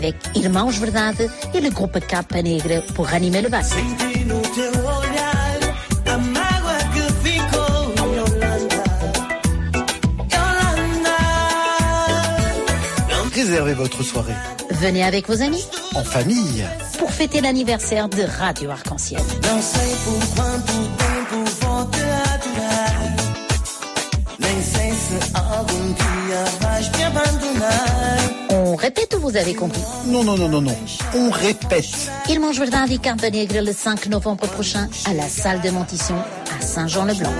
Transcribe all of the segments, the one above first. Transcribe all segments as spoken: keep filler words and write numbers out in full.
Avec Irmãos Verdade e le groupe Capa Negra pour ranimer le bal. Réservez votre soirée. Venez avec vos amis. En famille. Pour fêter l'anniversaire de Radio Arc-en-Ciel. On répète ou vous avez compris? Non, non, non, non, non. On répète. Irmãos Verdade et Capa Negra le cinq novembre prochain à la salle de Montisson à Saint-Jean-le-Blanc.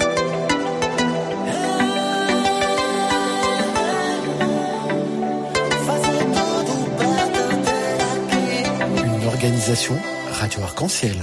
Une organisation Radio Arc-en-Ciel.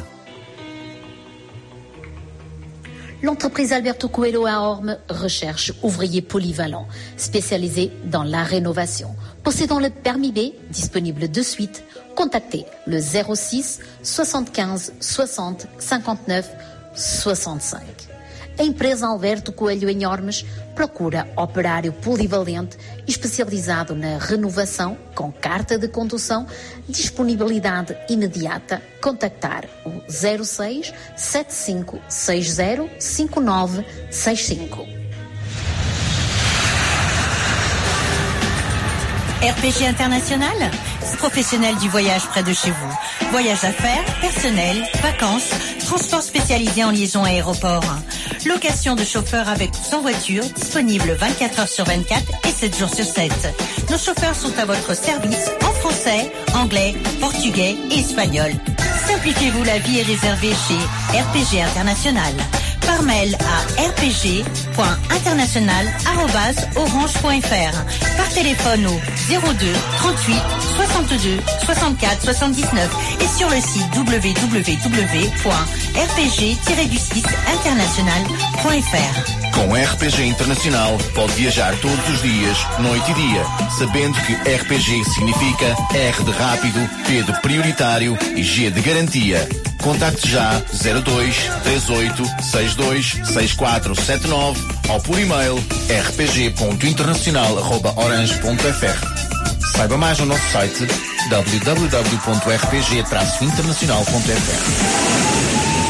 L'entreprise Alberto Coelho à Orme recherche ouvriers polyvalents, spécialisés dans la rénovation. Possédant le permis B, disponible de suite, contactez le zéro six soixante-quinze soixante cinquante-neuf soixante-cinq. A empresa Alberto Coelho em Ormes procura operário polivalente especializado na renovação com carta de condução, disponibilidade imediata. Contactar o zero seis sete cinco seis zero cinco nove seis cinco. R P G International, professionnel du voyage près de chez vous. Voyage d'affaires, personnel, vacances, transport spécialisé en liaison aéroport. Location de chauffeurs avec ou sans voiture, disponible vingt-quatre heures sur vingt-quatre et sept jours sur sept. Nos chauffeurs sont à votre service en français, anglais, portugais et espagnol. Simplifiez-vous la vie et réservez chez R P G International. Par mail à r p g point international arobase orange point f r. Par téléphone au zéro deux trente-huit soixante-deux soixante-quatre soixante-dix-neuf et sur le site w w w point r p g tiret six international point f r. Com R P G Internacional pode viajar todos os dias, noite e dia, sabendo que R P G significa R de rápido, P de prioritário e G de garantia. Contacte já zero dois três oito seis dois seis quatro sete nove ou por e-mail r p g ponto internacional arroba orange ponto f r. Saiba mais no nosso site w w w ponto r p g traço internacional ponto f r.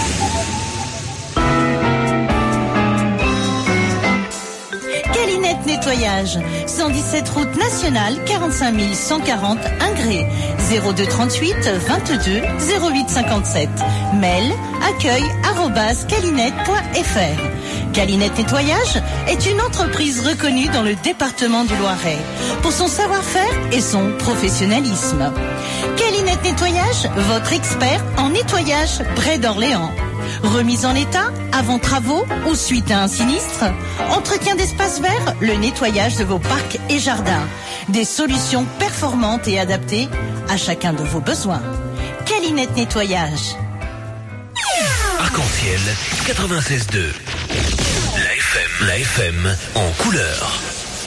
Nettoyage, cent dix-sept route nationale, quarante-cinq mille cent quarante Ingré, zéro deux trente-huit vingt-deux zéro huit cinquante-sept. Mail accueil arobase calinette point f r. Calinette Nettoyage est une entreprise reconnue dans le département du Loiret pour son savoir-faire et son professionnalisme. Calinette Nettoyage, votre expert en nettoyage près d'Orléans. Remise en état, avant travaux ou suite à un sinistre, entretien d'espaces verts, le nettoyage de vos parcs et jardins. Des solutions performantes et adaptées à chacun de vos besoins. Calinette Nettoyage. Arc-en-Ciel quatre-vingt-seize deux. La F M, la F M en couleur.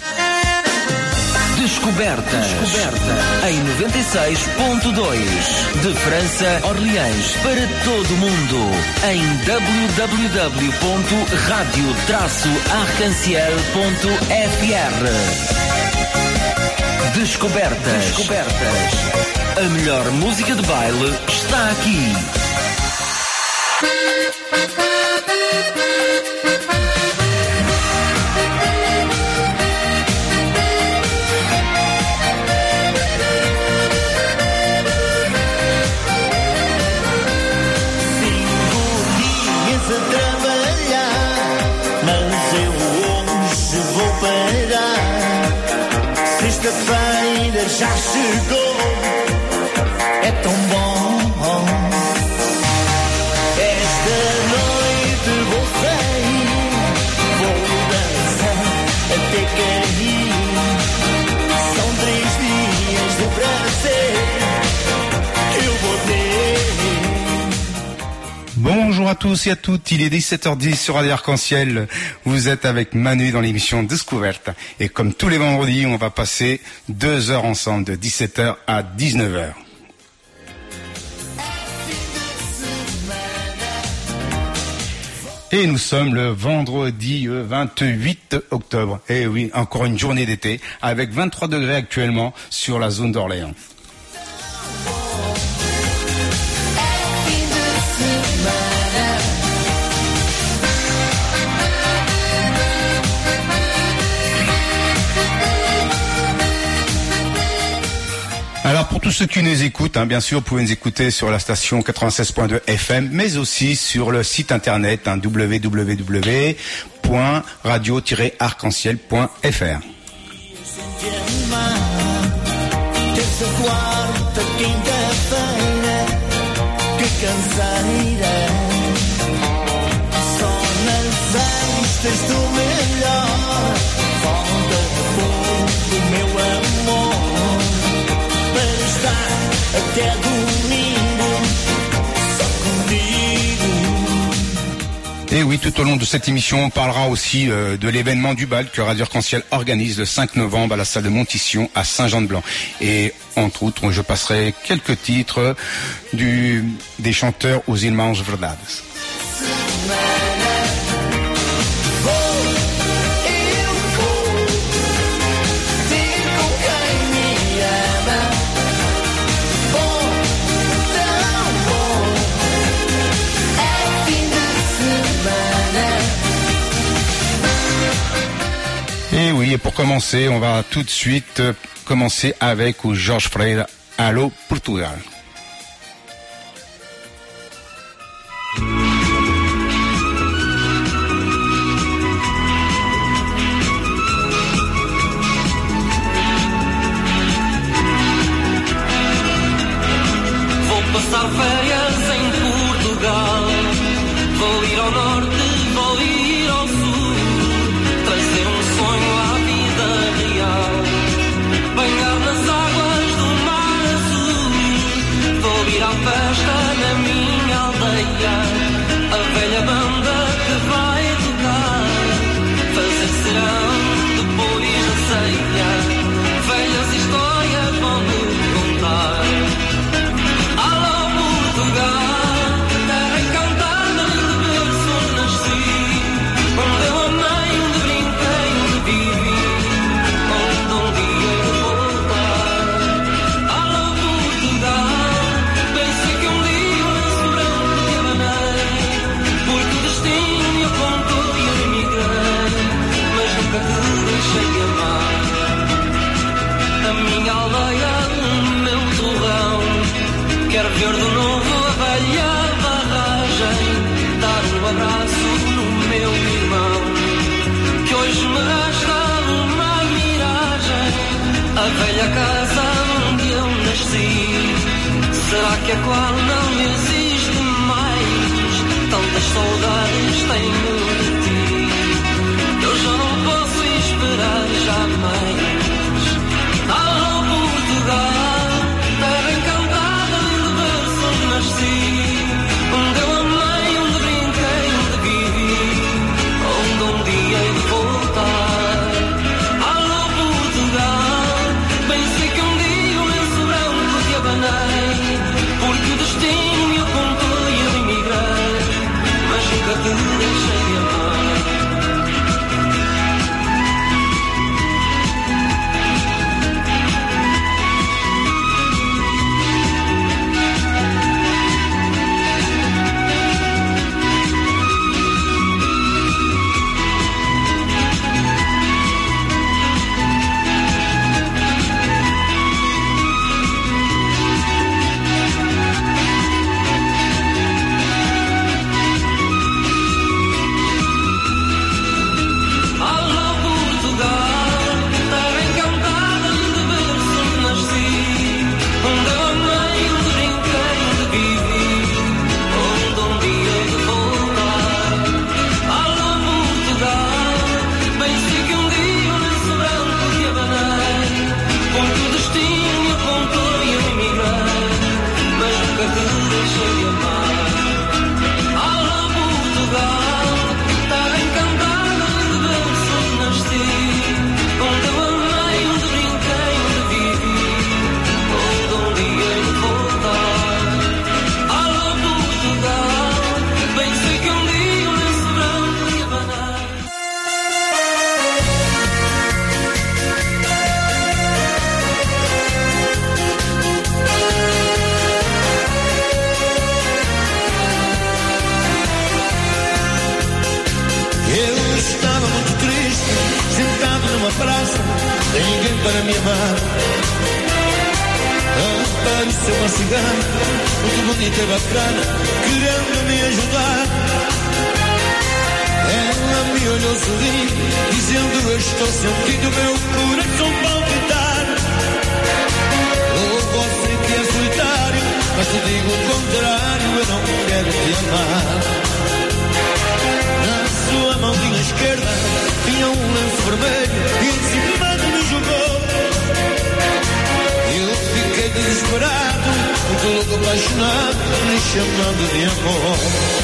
Descobertas, Descoberta em noventa e seis ponto dois. De França, Orleans, para todo o mundo. Em w w w ponto radio traço arc-en-ciel ponto f r. Descobertas. Descobertas. A melhor música de baile está aqui. Sexta-feira já chegou, é tão bom. Esta noite vou sair, vou dançar até cair. São três dias de prazer que eu vou ter. Bonjour à tous et à toutes, il est dix-sept heures dix sur Radio Arc-en-Ciel. Vous êtes avec Manu dans l'émission Descouverte. Et comme tous les vendredis, on va passer deux heures ensemble, de dix-sept heures à dix-neuf heures. Et nous sommes le vendredi vingt-huit octobre. Et oui, encore une journée d'été avec vingt-trois degrés actuellement sur la zone d'Orléans. Alors pour tous ceux qui nous écoutent, hein, bien sûr, vous pouvez nous écouter sur la station quatre-vingt-seize point deux F M, mais aussi sur le site internet hein, w w w point radio tiret arc en ciel point f r. Até domingo, só comigo. Et oui, tout au long de cette émission, on parlera aussi euh, de l'événement du bal que Radio Arc-en-Ciel organise le cinq novembre à la salle de Montition à Saint-Jean-de-Blanc. Et entre autres, je passerai quelques titres du, des chanteurs aux Irmãos Verdades. Et oui, et pour commencer, on va tout de suite commencer avec o Jorge Freire, Alô Portugal. Vou passar férias em Portugal, vou ir ao norte, vou ir ao sul, trazer um sonho à vida real, banhar nas águas do mar azul. Vou ir à festa na minha aldeia, a velha banda que vai tocar, fazer serão depois da ceia, velhas histórias vão me contar. Alô Portugal, terra encantada de berço nasci, onde eu amei, onde brinquei, onde vivi, onde um dia hei de voltar. Alô Portugal, pensei que um dia o lenço branco te abanei, porque o destino me apontou e eu emigrei, mas nunca te deixei de amar. A minha aldeia, o meu torrão, quero ver de novo a velha barragem, dar um abraço no meu irmão, que hoje me resta uma miragem, a velha casa onde eu nasci. Será que a qual não existe mais? Tantas saudades tenho de ti, eu já não posso esperar jamais. Alô Portugal, terra encantada de berço onde nasci, onde eu amei, onde brinquei, onde vivi, onde um dia hei de voltar. Alô Portugal, pensei que um dia o lenço branco te abanei, porque o destino me apontou e eu emigrei, mas nunca te deixei de parecer uma cigana, muito bonita e bacana, querendo me ajudar. Ela me olhou sorrindo, dizendo eu estou sentindo meu coração palpitar. Oh, você que é solitário, mas te digo o contrário, eu não quero te amar. Na sua mãozinha esquerda tinha um lenço vermelho e em cima de me jogou. Eu fiquei desesperado, muito louco, apaixonado, me chamando de amor.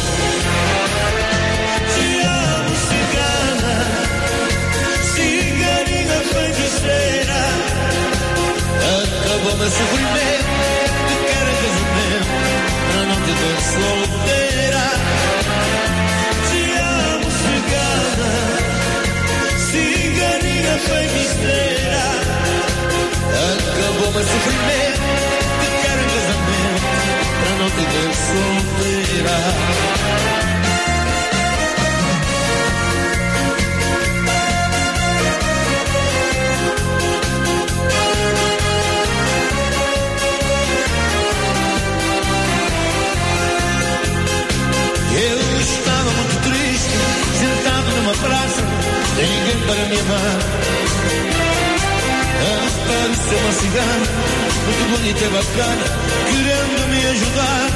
Te amo, cigana, ciganinha feiticeira. Acabou meu sofrimento, te quero em casamento, pra não te ver solteira. Te amo, cigana, ciganinha feiticeira. Acabou meu sofrimento, te quero em casamento, pra não te ver solteira. Eu estava muito triste, sentado numa praça, sem ninguém para me amar. Apareceu uma cigana, muito bonita e bacana, querendo me ajudar.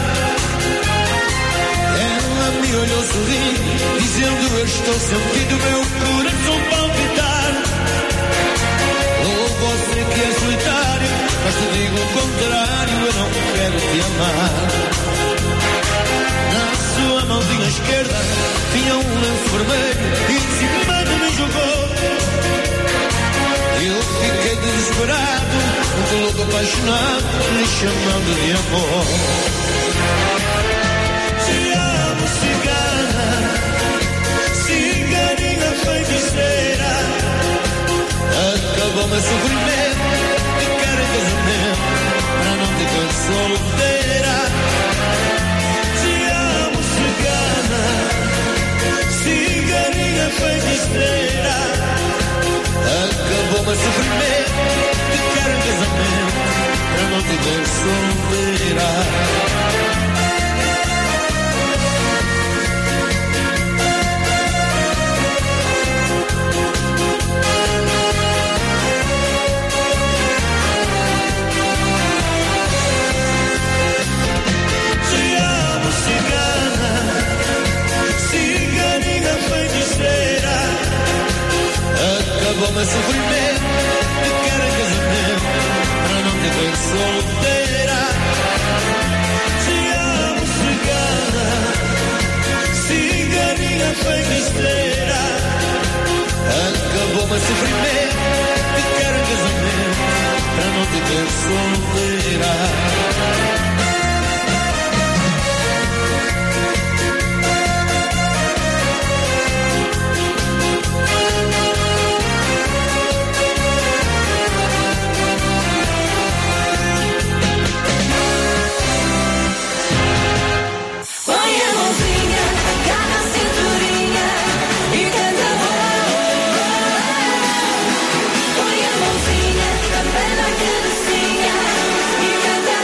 Ela me olhou sorrindo, dizendo eu estou sentindo meu coração palpitar. Oh, você que é solitário, mas te digo o contrário, eu não quero te amar. Na sua mãozinha esquerda tinha um lenço vermelho e em cima de me jogou. Eu fiquei desesperado, muito louco, apaixonado, me chamando de amor. Te amo, cigana, ciganinha feiticeira. Acabou meu sofrimento, te quero em casamento, pra não te ver solteira. Te amo, cigana, ciganinha feiticeira. Acabou meu sofrimento, te quero em casamento, pra não te ver solteira. Te amo, cigana, ciganinha feiticeira. Acabou meu sofrimento, te quero em casamento, pra não te ver solteira. Te amo, cigana, ciganinha feiticeira. Acabou meu sofrimento, te quero em casamento, pra não te ver solteira. Põe a mãozinha, a pé na cabecinha e canta.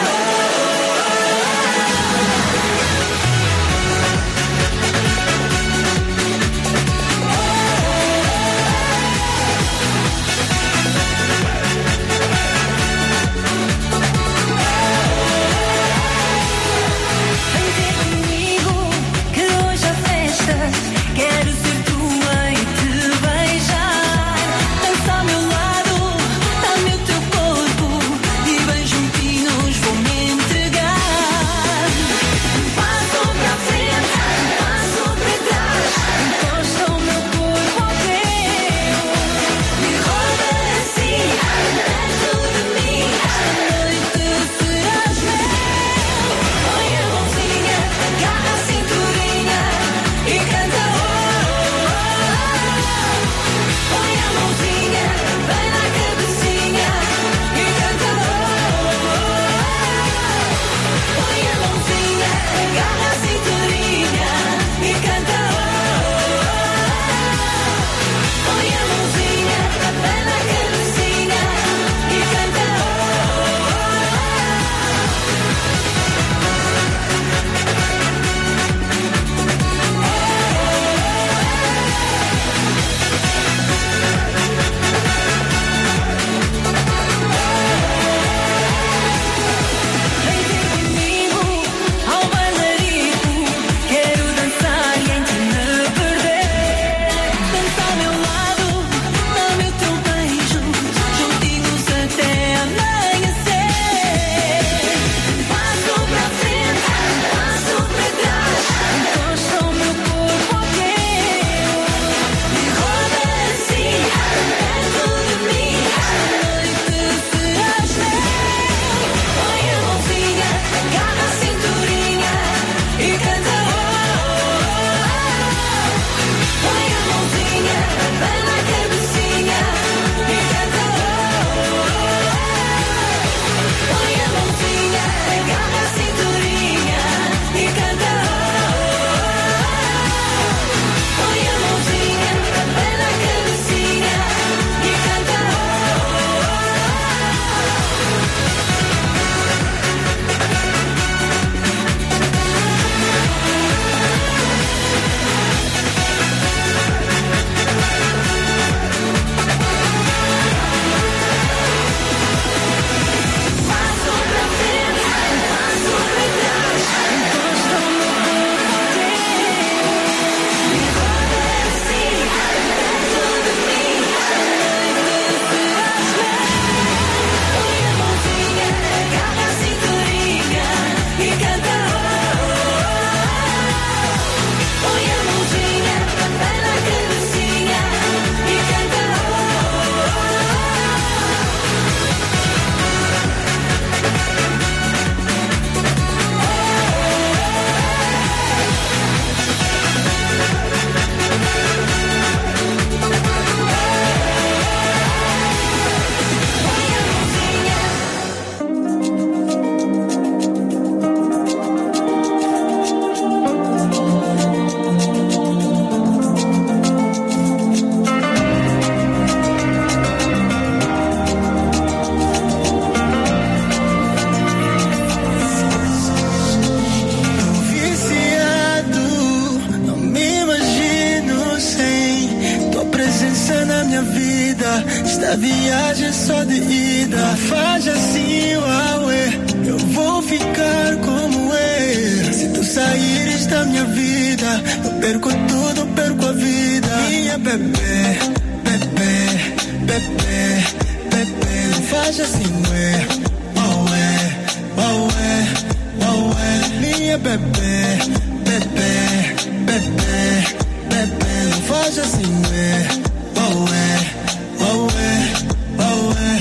só de ida. Faz assim, uauê, eu vou ficar como é. Se tu saíres da minha vida, eu perco tudo, perco a vida. Minha bebê, bebê, bebê, bebê, não faz assim, ué, uauê, uauê, uauê. Minha bebê, bebê, bebê, bebê, não faz assim, ué, uauê, uauê, uauê.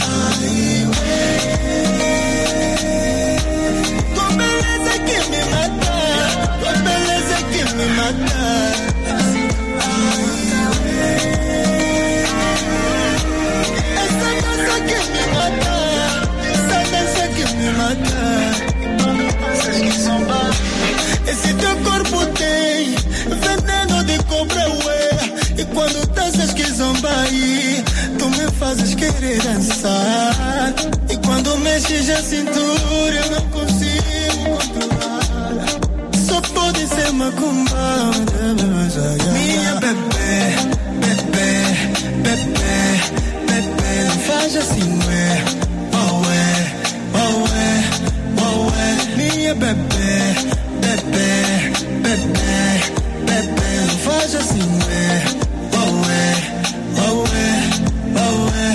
Tua beleza que me mata, tua beleza que me mata. Essa dança que me mata, essa dança que me mata. Esse teu corpo tem veneno de cobra, ué. E quando danças que zomba aí, tu me fazes querer dançar. E quando mexes a cintura, eu não consigo controlar. Só pode ser macumba. Minha bebê, bebê, bebê, bebê, não faz assim, ué, ué, ué, ué. Minha bebê, bebê, bebê, bebê, não faz assim, ué, ué, ué, ué.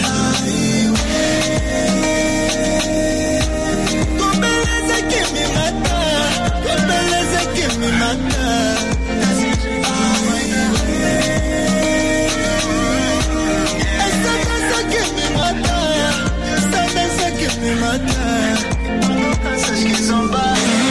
Tua beleza que me mata, tua beleza que me mata. Essa dança que me mata, essa dança que me mata. Danças que zomba.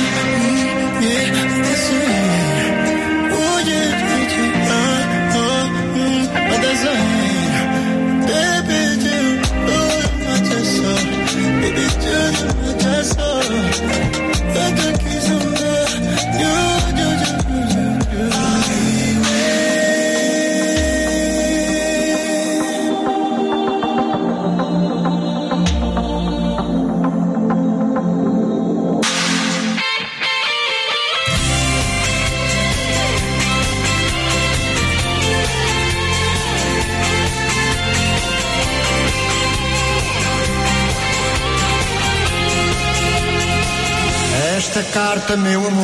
Esta carta, meu amor,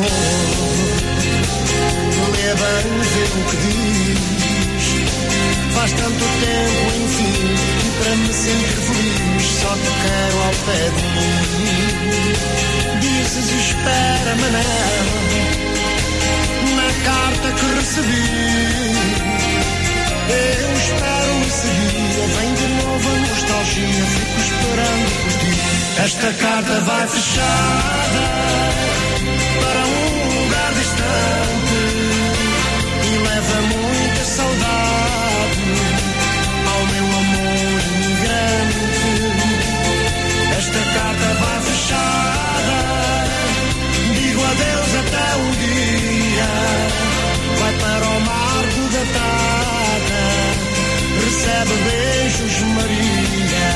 lê bem, vê o que diz. Faz tanto tempo, enfim, e para me sentir feliz só te quero ao pé de mim. Dizes espera-me nela, na carta que recebi. Eu espero em seguida, vem de novo a nostalgia, fico esperando por ti. Esta carta vai fechada para um lugar distante e leva muita saudade ao meu amor imigrante. Esta carta vai fechada, digo adeus até um dia, vai para o marco da Tata, recebe beijos Maria.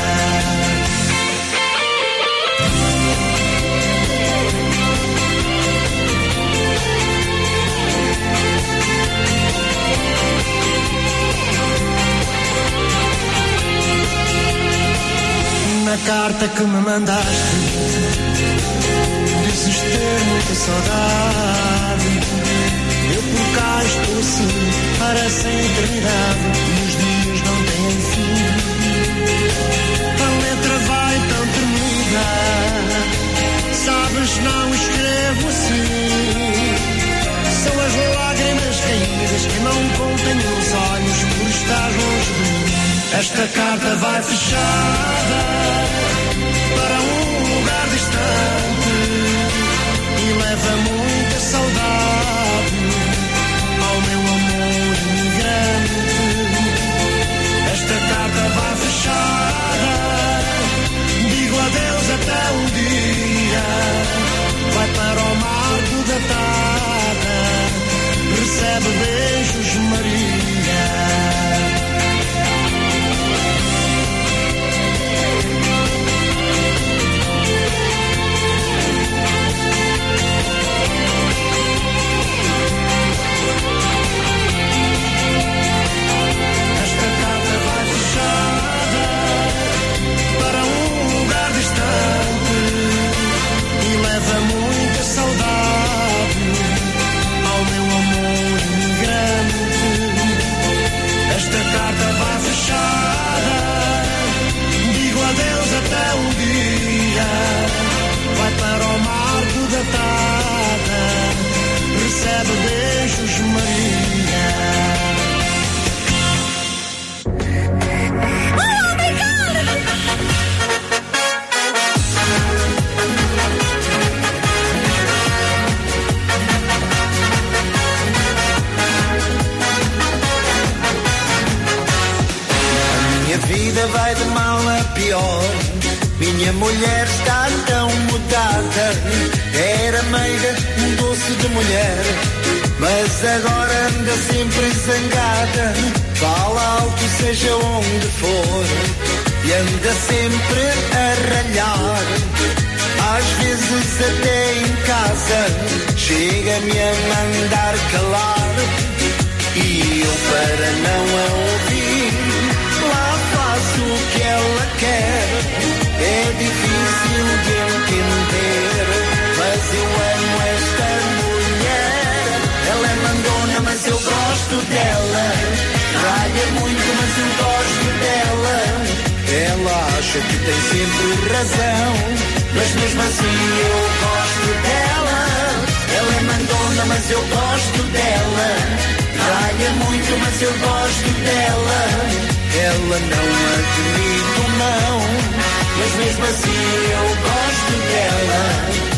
Na carta que me mandaste, dizes ter muita saudade. Eu por cá estou assim, parece a eternidade, e os dias não têm fim. A letra vai tão tremida, sabes, não escrevo assim. São as lágrimas caídas que não contêm os olhos por estar longe de mim. Esta carta vai fechada para um lugar distante e leva muita saudade ao meu amor imigrante. Esta carta vai fechada, digo adeus até um dia, vai para o marco da Tata, recebe beijos Maria. pior. Minha mulher está tão mudada. Era meiga, um doce de mulher, mas agora anda sempre zangada. Fala alto seja onde for e anda sempre a ralhar. Às vezes até em casa chega-me a mandar calar. E eu, para não a ouvir, lá faço o que ela quer. É difícil de entender, mas eu amo esta mulher. Ela é mandona, mas eu gosto dela. Ralha muito, mas eu gosto dela. Ela acha que tem sempre razão, mas mesmo assim eu gosto dela. Ela é mandona, mas eu gosto dela. Ralha muito, mas eu gosto dela. Ela não admito, não, mas mesmo assim eu gosto dela.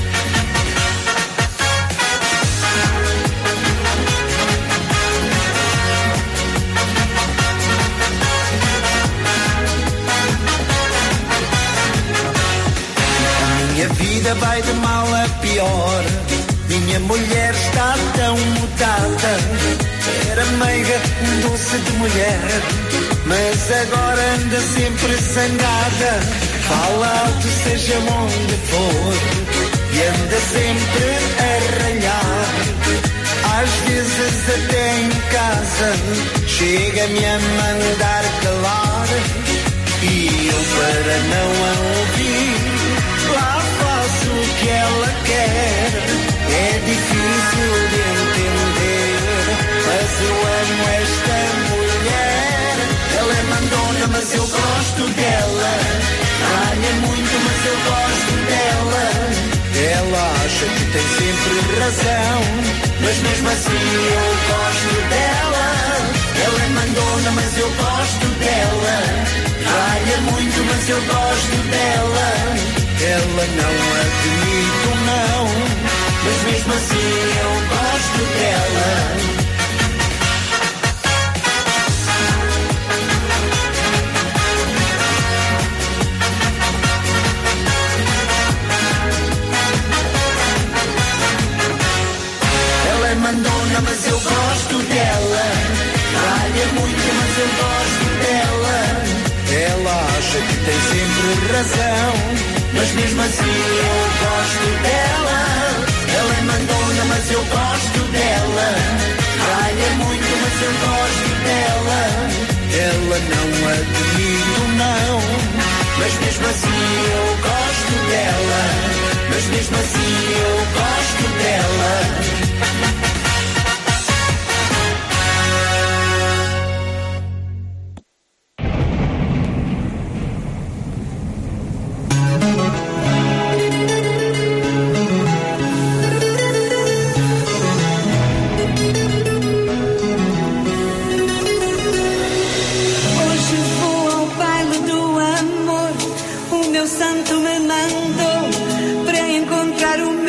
Minha vida vai de mal a pior. Minha mulher está tão mudada. Era meiga, um doce de mulher, mas agora anda sempre zangada. Fala alto seja onde for e anda sempre a ralhar. Às vezes até em casa chega-me a mandar calar. E eu, para não a ouvir, lá faço o que ela quer. É difícil de entender, mas eu amo esta mulher. Ela é mandona, mas eu gosto dela. Ralha muito, mas eu gosto dela. Ela acha que tem sempre razão, mas mesmo assim eu gosto dela. Ela é mandona, mas eu gosto dela. Ralha muito, mas eu gosto dela. Ela não admito, não, mas mesmo assim eu gosto dela. Ela é mandona, mas eu gosto dela. Ralha muito, mas eu gosto dela. Ela acha que tem sempre razão, mas mesmo assim eu gosto dela. Ela é mandona, mas eu gosto dela. Ralha muito, mas eu gosto dela. Ela não admito, não, mas mesmo assim eu gosto dela. Mas mesmo assim eu gosto dela. Santo me mandou para encontrar um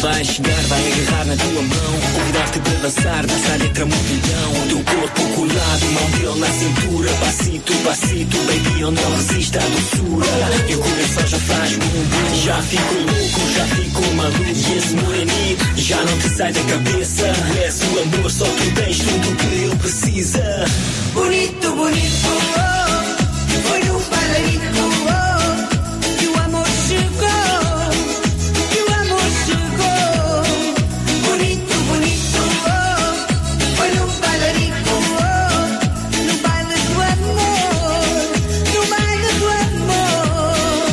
vai chegar, vai agarrar na tua mão, convidar-te para dançar, dançar entre a multidão. O teu corpo colado, mão dele na cintura, passito, passito, baby, eu não resisto à doçura. E o coração já faz bumbum, já fico louco, já fico maluco. E esse morenito já não te sai da cabeça. És o amor, só tu tens tudo o que ele precisa. Bonito, bonito, oh, foi no bailarito, oh, que o amor chegou, que o amor chegou. Bonito, bonito, oh, foi no bailarito, oh, no baile do amor, no baile do amor.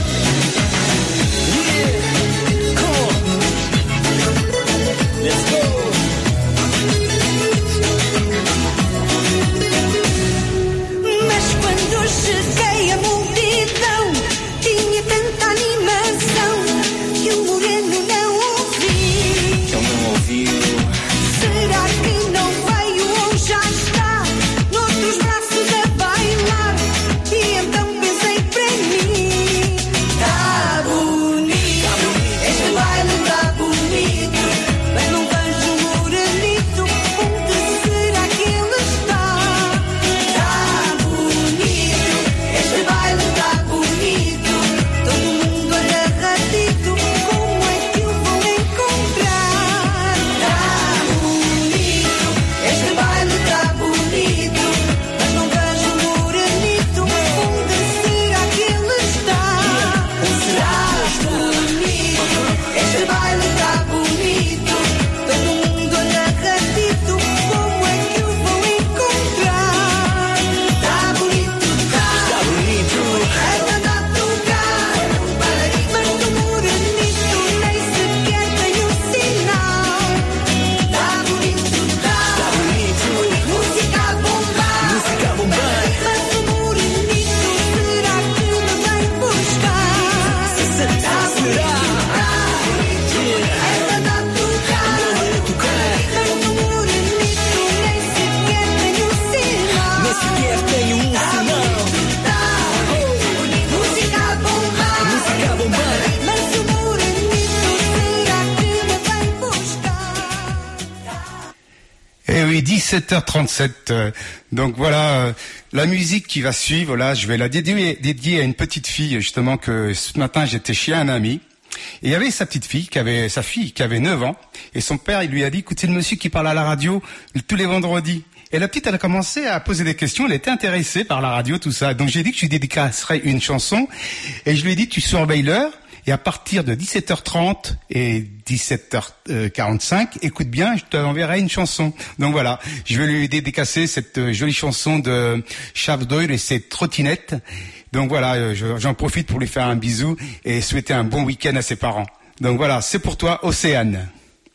Yeah, come on, let's go. Cheguei à multidão, tinha tanta animação que o moreno não ouviu. Ele não ouviu. Será que não veio ou já está noutros braços a bailar? E então pensei para mim, tá bonito, tá bonito. Este baile tá bonito, mas não vejo o morenito. Onde será que ele está? Tá bonito. Este baile tá bonito, todo mundo agarradito, como é que eu vou encontrar? Tá bonito, este baile tá bonito, mas não vejo o morenito, onde será que ele está? Tá bonito, este baile tá bonito, todo mundo agarradito, como é que eu vou encontrar? Tá bonito, tá bonito. Ela dá a tocar, mas o morenito nem sequer tem um sinal. Tá bonito, tá bonito. Música a bombar, música a bombar. mas o morenito será que me vai buscar? Tá bonito, tá bonito. Ela dá a tocar, mas o morenito nem sequer tem um sinal. Nem sequer tem um sinal. Música a bombar, Música a bombar. mas o morenito será que me vai buscar? Eh oui, dix-sept heures trente-sept. euh, Donc voilà, euh, la musique qui va suivre, là, je vais la dédier, dédier à une petite fille, justement, que ce matin, j'étais chez un ami. Et il y avait sa petite fille, qui avait, sa fille, qui avait neuf ans. Et son père, il lui a dit, écoute, c'est le monsieur qui parle à la radio tous les vendredis. Et la petite, elle a commencé à poser des questions, elle était intéressée par la radio, tout ça. Donc j'ai dit que je lui dédicacerais une chanson. Et je lui ai dit, tu surveilles l'heure. Et à partir de dix-sept heures trente et dix-sept heures quarante-cinq, écoute bien, je t'enverrai une chanson. Donc voilà, je vais lui dédicacer cette euh, jolie chanson de Charles Doyle et ses trottinettes. Donc voilà, euh, je- j'en profite pour lui faire un bisou et souhaiter un bon week-end à ses parents. Donc voilà, c'est pour toi, Océane.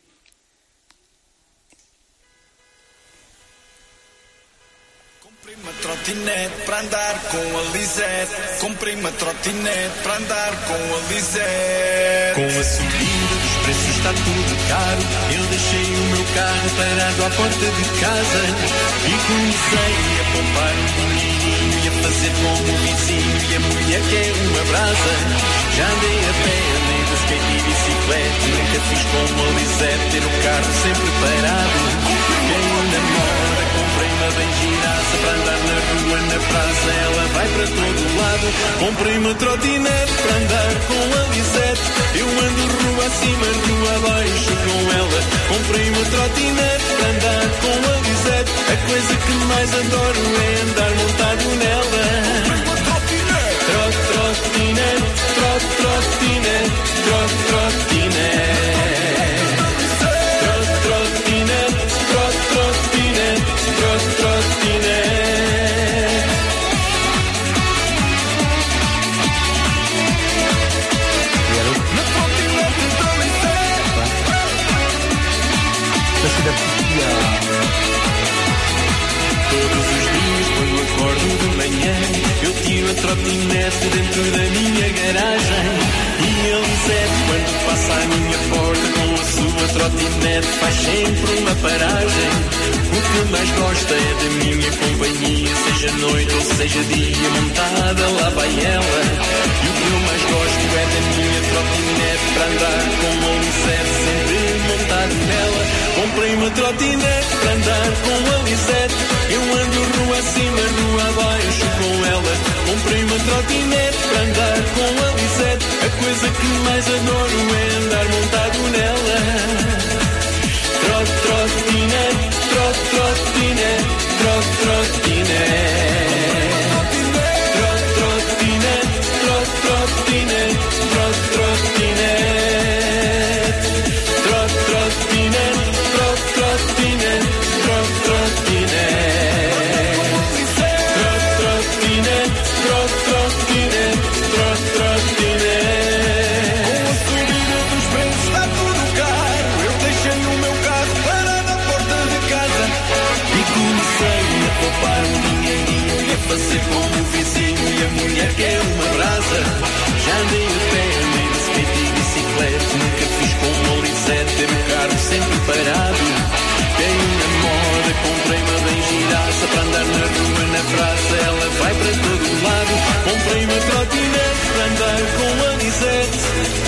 Comprei uma trotinete para andar com a Lisette. Comprei uma trotinete para andar com a Lisette. Com a subida dos preços está tudo caro. Eu deixei o meu carro parado à porta de casa e comecei a poupar um dinheirinho e a fazer como o vizinho e a mulher quer uma brasa. Já andei a pé, andei de skate e bicicleta, nunca fiz como a Lisette, ter o carro sempre parado. Quem namora, comprei uma bem giraça para andar na rua, na praça, ela vai para todo lado. Comprei uma trotinete para andar com a Lisette, eu ando rua acima, rua abaixo com ela. Comprei uma trotinete para andar com a Lisette, a coisa que mais adoro é andar montado nela. Trot, trotinete, trot, trotinete, trot, trotinete. Trot, trotinete, trot, trotinete, trot, trotinete. Na trotinete da Lisette. Todos os dias quando acordo de manhã eu tiro a trotinete dentro da minha garagem. E a Lisette quando passa à minha porta com a sua trotinete faz sempre uma paragem. O que mais gosta é da minha companhia, seja noite ou seja dia, montada lá vai ela. E o que eu mais gosto é da minha trotinete para andar com a Lisette sempre Comprei uma trotinete para andar com a Lisete. Eu ando rua acima, rua abaixo com ela. Comprei uma trotinete para andar com a Lisete. A coisa que mais adoro é andar montado nela. Trot, trotinete, trot, trotinete, trot, trotinete. Trot, trotinete, trot, trotinete, trot, trotinete. Trot, trotinete, trot, trotinete, trot, trotinete. Trot, trotinete, trot, trotinete, trot, trotinete. Com a subida dos preços está tudo caro. Eu deixei o meu carro parado à porta de casa e comecei a poupar um dinheirinho e a fazer como o vizinho e a mulher quer uma brasa. Já andei a pé, andei de skate e bicicleta, nunca fiz como o Lisete, ter o carro sempre parado. Tenho na moda, comprei uma bem giraça para andar na rua, na praça, ela vai para todo lado. Comprei uma trotinete para andar com a Lisete.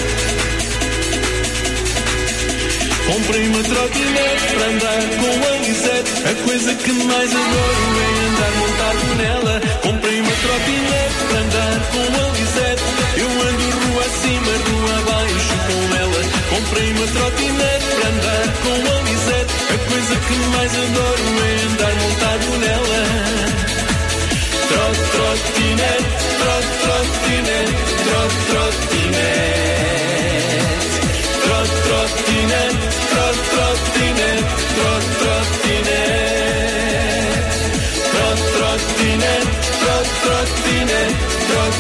Comprei uma trotinete para andar com a Lisete. A coisa que mais adoro é andar montado nela. Comprei uma trotinete para andar com a Lisete. Eu ando rua acima, rua abaixo com ela. Comprei uma trotinete para andar com a Lisete. A coisa que mais adoro é andar montado nela. Trot, trotinete, trot, trotinete, trot, trotinete. Trot, trotinete, trot, trotinete, trot, trotinete. Trot, trotinete, trot, trotinete, trot,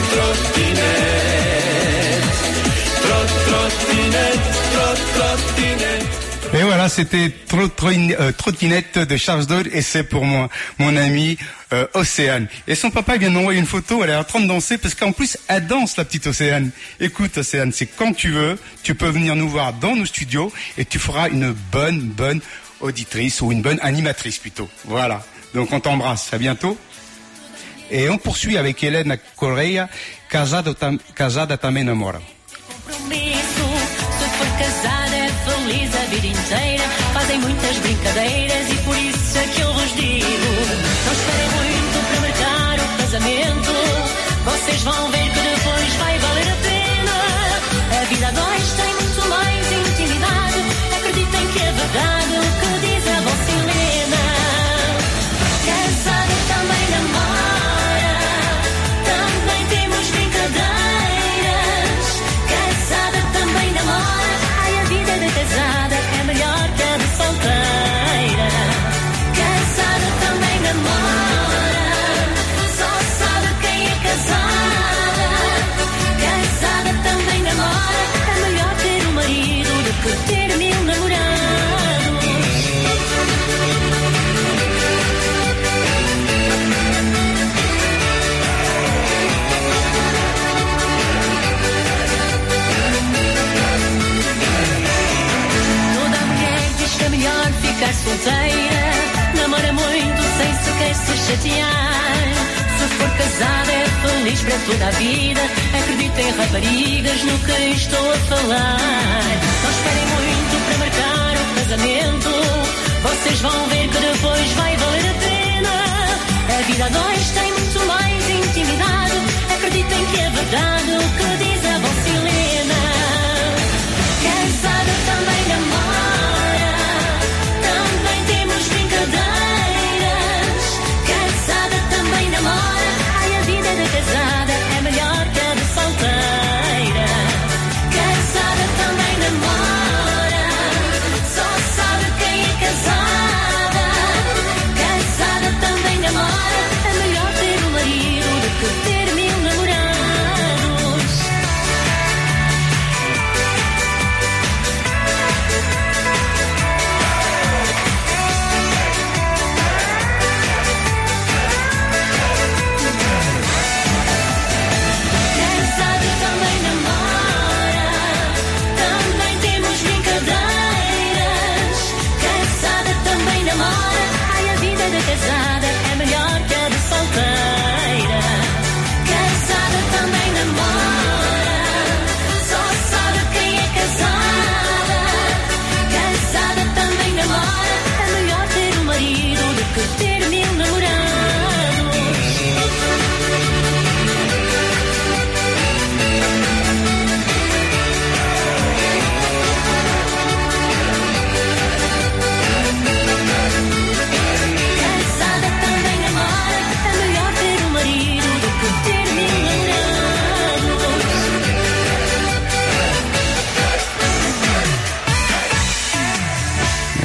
trotinete. Trot, trotinete, trot, trotinete. Et voilà, c'était Tro- Tro- euh, Trottinette de Charles Dole et c'est pour moi, mon ami euh, Océane. Et son papa vient d'envoyer une photo, elle est en train de danser parce qu'en plus elle danse, la petite Océane. Écoute Océane, c'est quand tu veux, tu peux venir nous voir dans nos studios et tu feras une bonne, bonne auditrice ou une bonne animatrice plutôt. Voilà, donc on t'embrasse, à bientôt. Et on poursuit avec Helena Correia, Casada, tam, Casada também namora. Compromisso, se for casada é feliz a vida inteira. Fazem muitas brincadeiras e por isso é que eu vos digo: não esperem muito para marcar o casamento. Vocês vão ver que depois vai valer a pena. A vida a dois tem muito mais intimidade. Acreditem que é verdade o que diz a vossa Helena. Casada também namora, também temos brincadeiras. Casada também namora, ai a vida de casada é melhor que a de solteira. Casada também namora, só sabe quem é casada. Casada também namora, é melhor ter um marido do que ter mil namorados. Toda mulher diz que é melhor ficar solteira. Namora muito sem sequer se chatear. Se for casada é feliz para toda a vida. Acredita em raparigas no que estou a falar. Não esperem muito para marcar o casamento. Vocês vão ver que depois vai valer a pena. A vida a dois tem muito mais intimidade. Acreditem que é verdade o que diz a vossa Helena. Casada também namora, também temos brincadeiras. Casada também namora, ai a vida de casada é melhor que a de solteira. Casada também namora,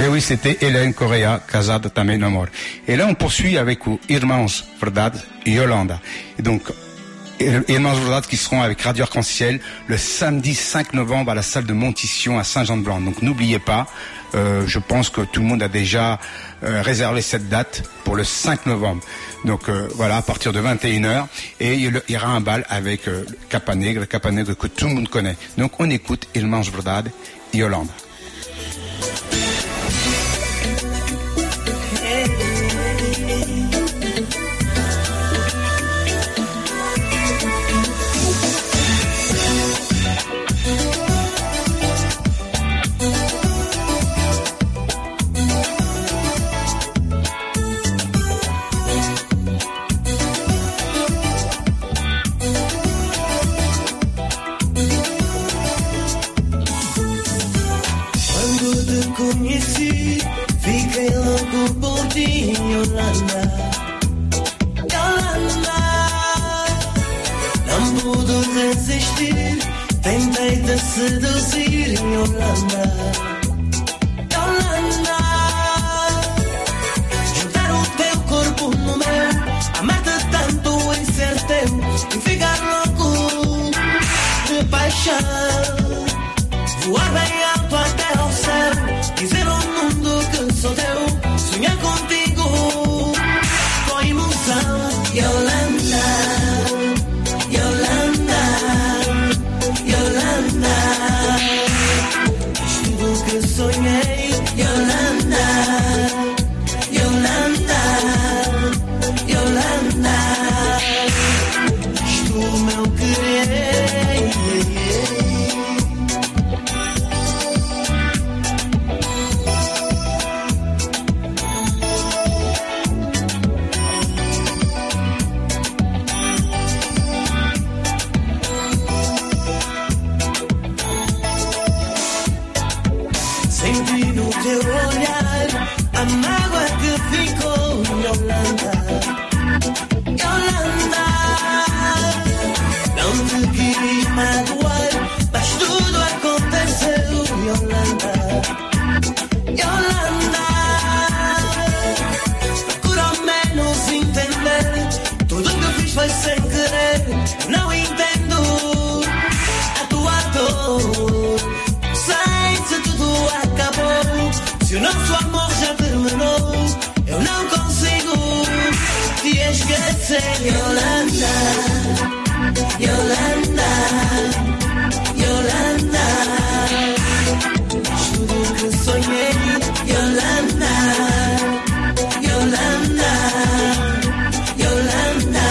Et oui, c'était Hélène Correa, Casada Também no Amor. Et là, on poursuit avec o Irmãos Verdade et Yolanda. Et donc, Irmãos Verdade qui seront avec Radio Arc-en-Ciel le samedi cinq novembre à la salle de Montition à Saint-Jean-de-Blanc. Donc n'oubliez pas, euh, je pense que tout le monde a déjà euh, réservé cette date pour le cinq novembre. Donc euh, voilà, à partir de vingt et une heures. Et il y aura un bal avec euh, Capa Negra, Capa Negra que tout le monde connaît. Donc on écoute Irmãos Verdade et Yolanda. Conheci, fiquei louco por ti, Yolanda. Yolanda, não pude resistir, tentei te seduzir, Yolanda. Yolanda, juntar o teu corpo no meu, amar-te tanto e ser teu, e ficar louco de paixão, voar bem alto até ao céu. Dizer ao mundo que sou teu, sonhar contigo com emoção. Yolanda, Yolanda, Yolanda, diz tudo que sonhei. Yolanda, Yolanda, Yolanda, diz tu meu querer. Teu olhar, a mágoa que ficou, Yolanda. Yolanda, não te quis magoar, mas tudo aconteceu, Yolanda. Yolanda, procura ao menos entender, tudo que fiz foi sem querer. Não entendo a tua dor, sei se tudo acabou. Se o nosso amor já terminou, eu não consigo te esquecer. Yolanda, Yolanda, Yolanda, tudo que sonhei. Yolanda, Yolanda, Yolanda,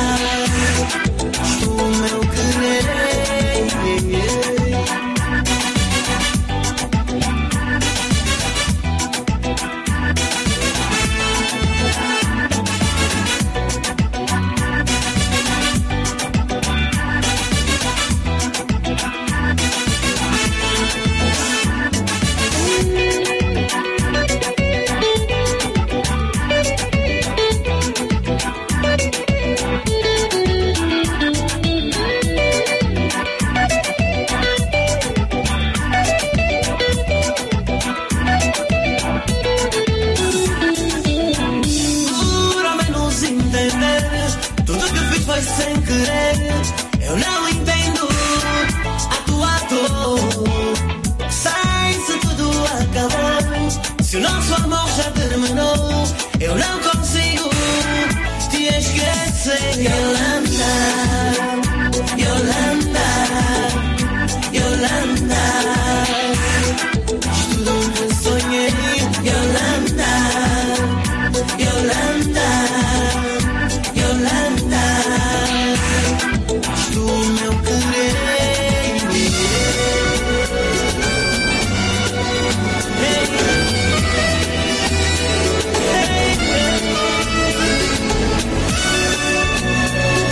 tu meu querer. Sem querer, eu não entendo a tua dor. Sei se tudo acabou, se o nosso amor já terminou, eu não consigo te esquecer. Yolanda, Yolanda, Yolanda, tudo que sonhei. Yolanda, Yolanda, Yolanda, tu meu querer. Hey, hey, hey.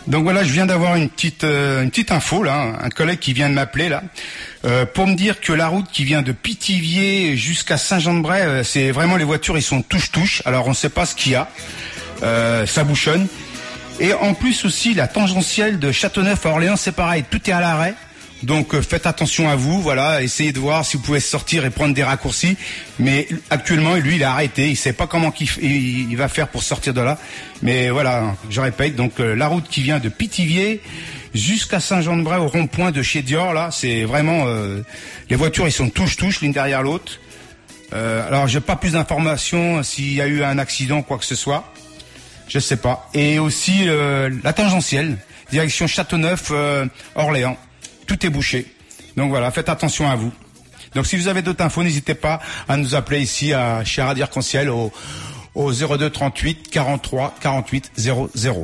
Donc voilà, je viens d'avoir une petite euh, une petite info là, un collègue qui vient de m'appeler là, euh, pour me dire que la route qui vient de Pithiviers jusqu'à Saint-Jean-de-Bray, euh, c'est vraiment les voitures, ils sont touche-touche. Alors on ne sait pas ce qu'il y a, euh, ça bouchonne. Et en plus aussi la tangentielle de Châteauneuf à Orléans, c'est pareil, tout est à l'arrêt. Donc euh, faites attention à vous, voilà, essayez de voir si vous pouvez sortir et prendre des raccourcis. Mais actuellement, lui, il a arrêté, il sait pas comment qu'il, il, il va faire pour sortir de là. Mais voilà, je répète, donc euh, la route qui vient de Pithiviers jusqu'à Saint-Jean-de-Bray au rond-point de chez Dior, là, c'est vraiment euh, les voitures, ils sont touche-touche l'une derrière l'autre. Euh, alors j'ai pas plus d'informations s'il y a eu un accident, quoi que ce soit. Je sais pas. Et aussi euh, la tangentielle, direction Châteauneuf, euh, Orléans. Tout est bouché. Donc voilà, faites attention à vous. Donc si vous avez d'autres infos, n'hésitez pas à nous appeler ici à chez Radio Arc-en-Ciel au, au zéro deux trente-huit quarante-trois quarante-huit zéro zéro.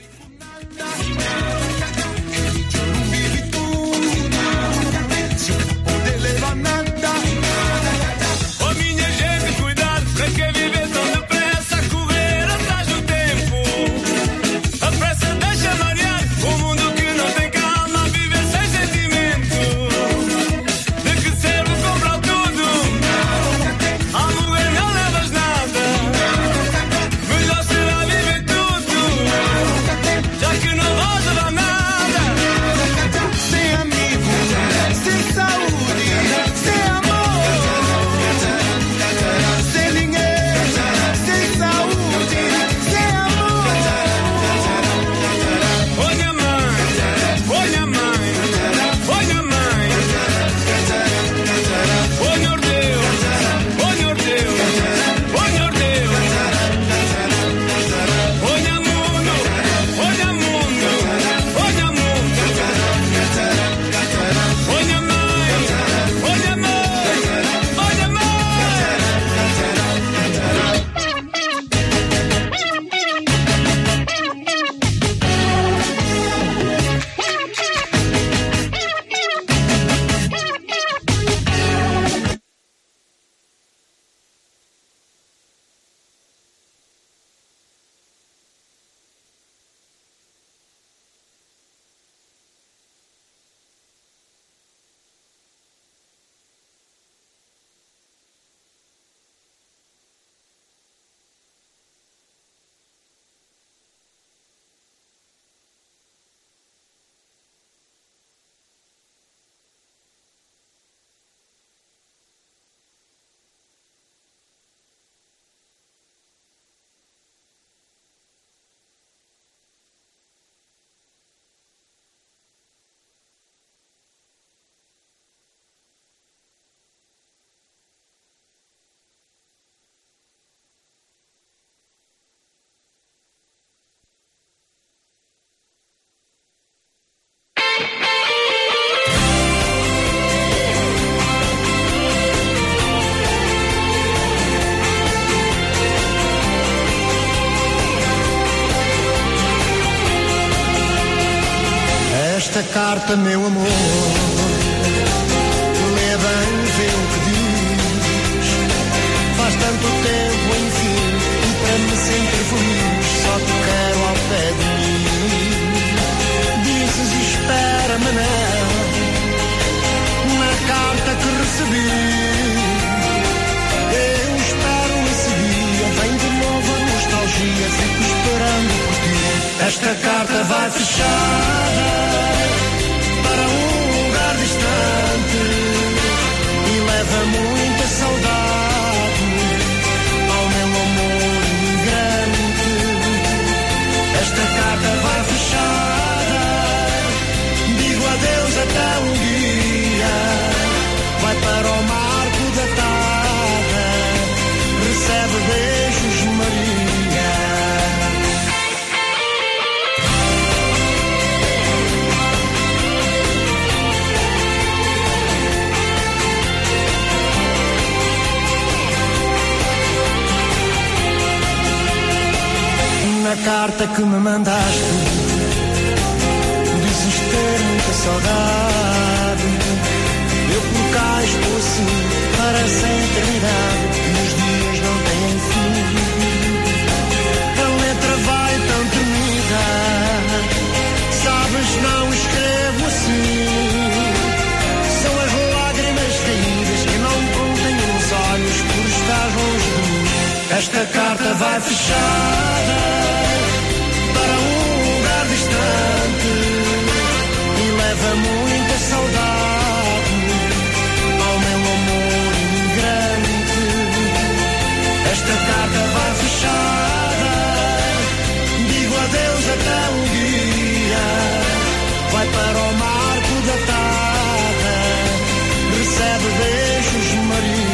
Esta carta, meu amor, lê bem, vê o que diz. Faz tanto tempo, enfim, e para me sentir feliz, só te quero ao pé de mim. Dizes espera-me não, na carta que recebi. Eu espero esse dia, vem de novo a nostalgia, fico esperando por ti. Esta carta vai fechada para um lugar distante e leva muita saudade ao meu amor imigrante. Esta carta vai fechada, digo adeus até um dia, vai para o marco da tarde, recebe beijos Maria. Na carta que me mandaste, dizes ter muita saudade. Eu por cá estou assim, parece a eternidade, e os dias não têm fim. A letra vai tão tremida, carta vai fechada para um lugar distante e leva muita saudade ao meu amor imigrante. Esta carta vai fechada, digo adeus até um dia, vai para o marco da tarde, recebe beijos Maria.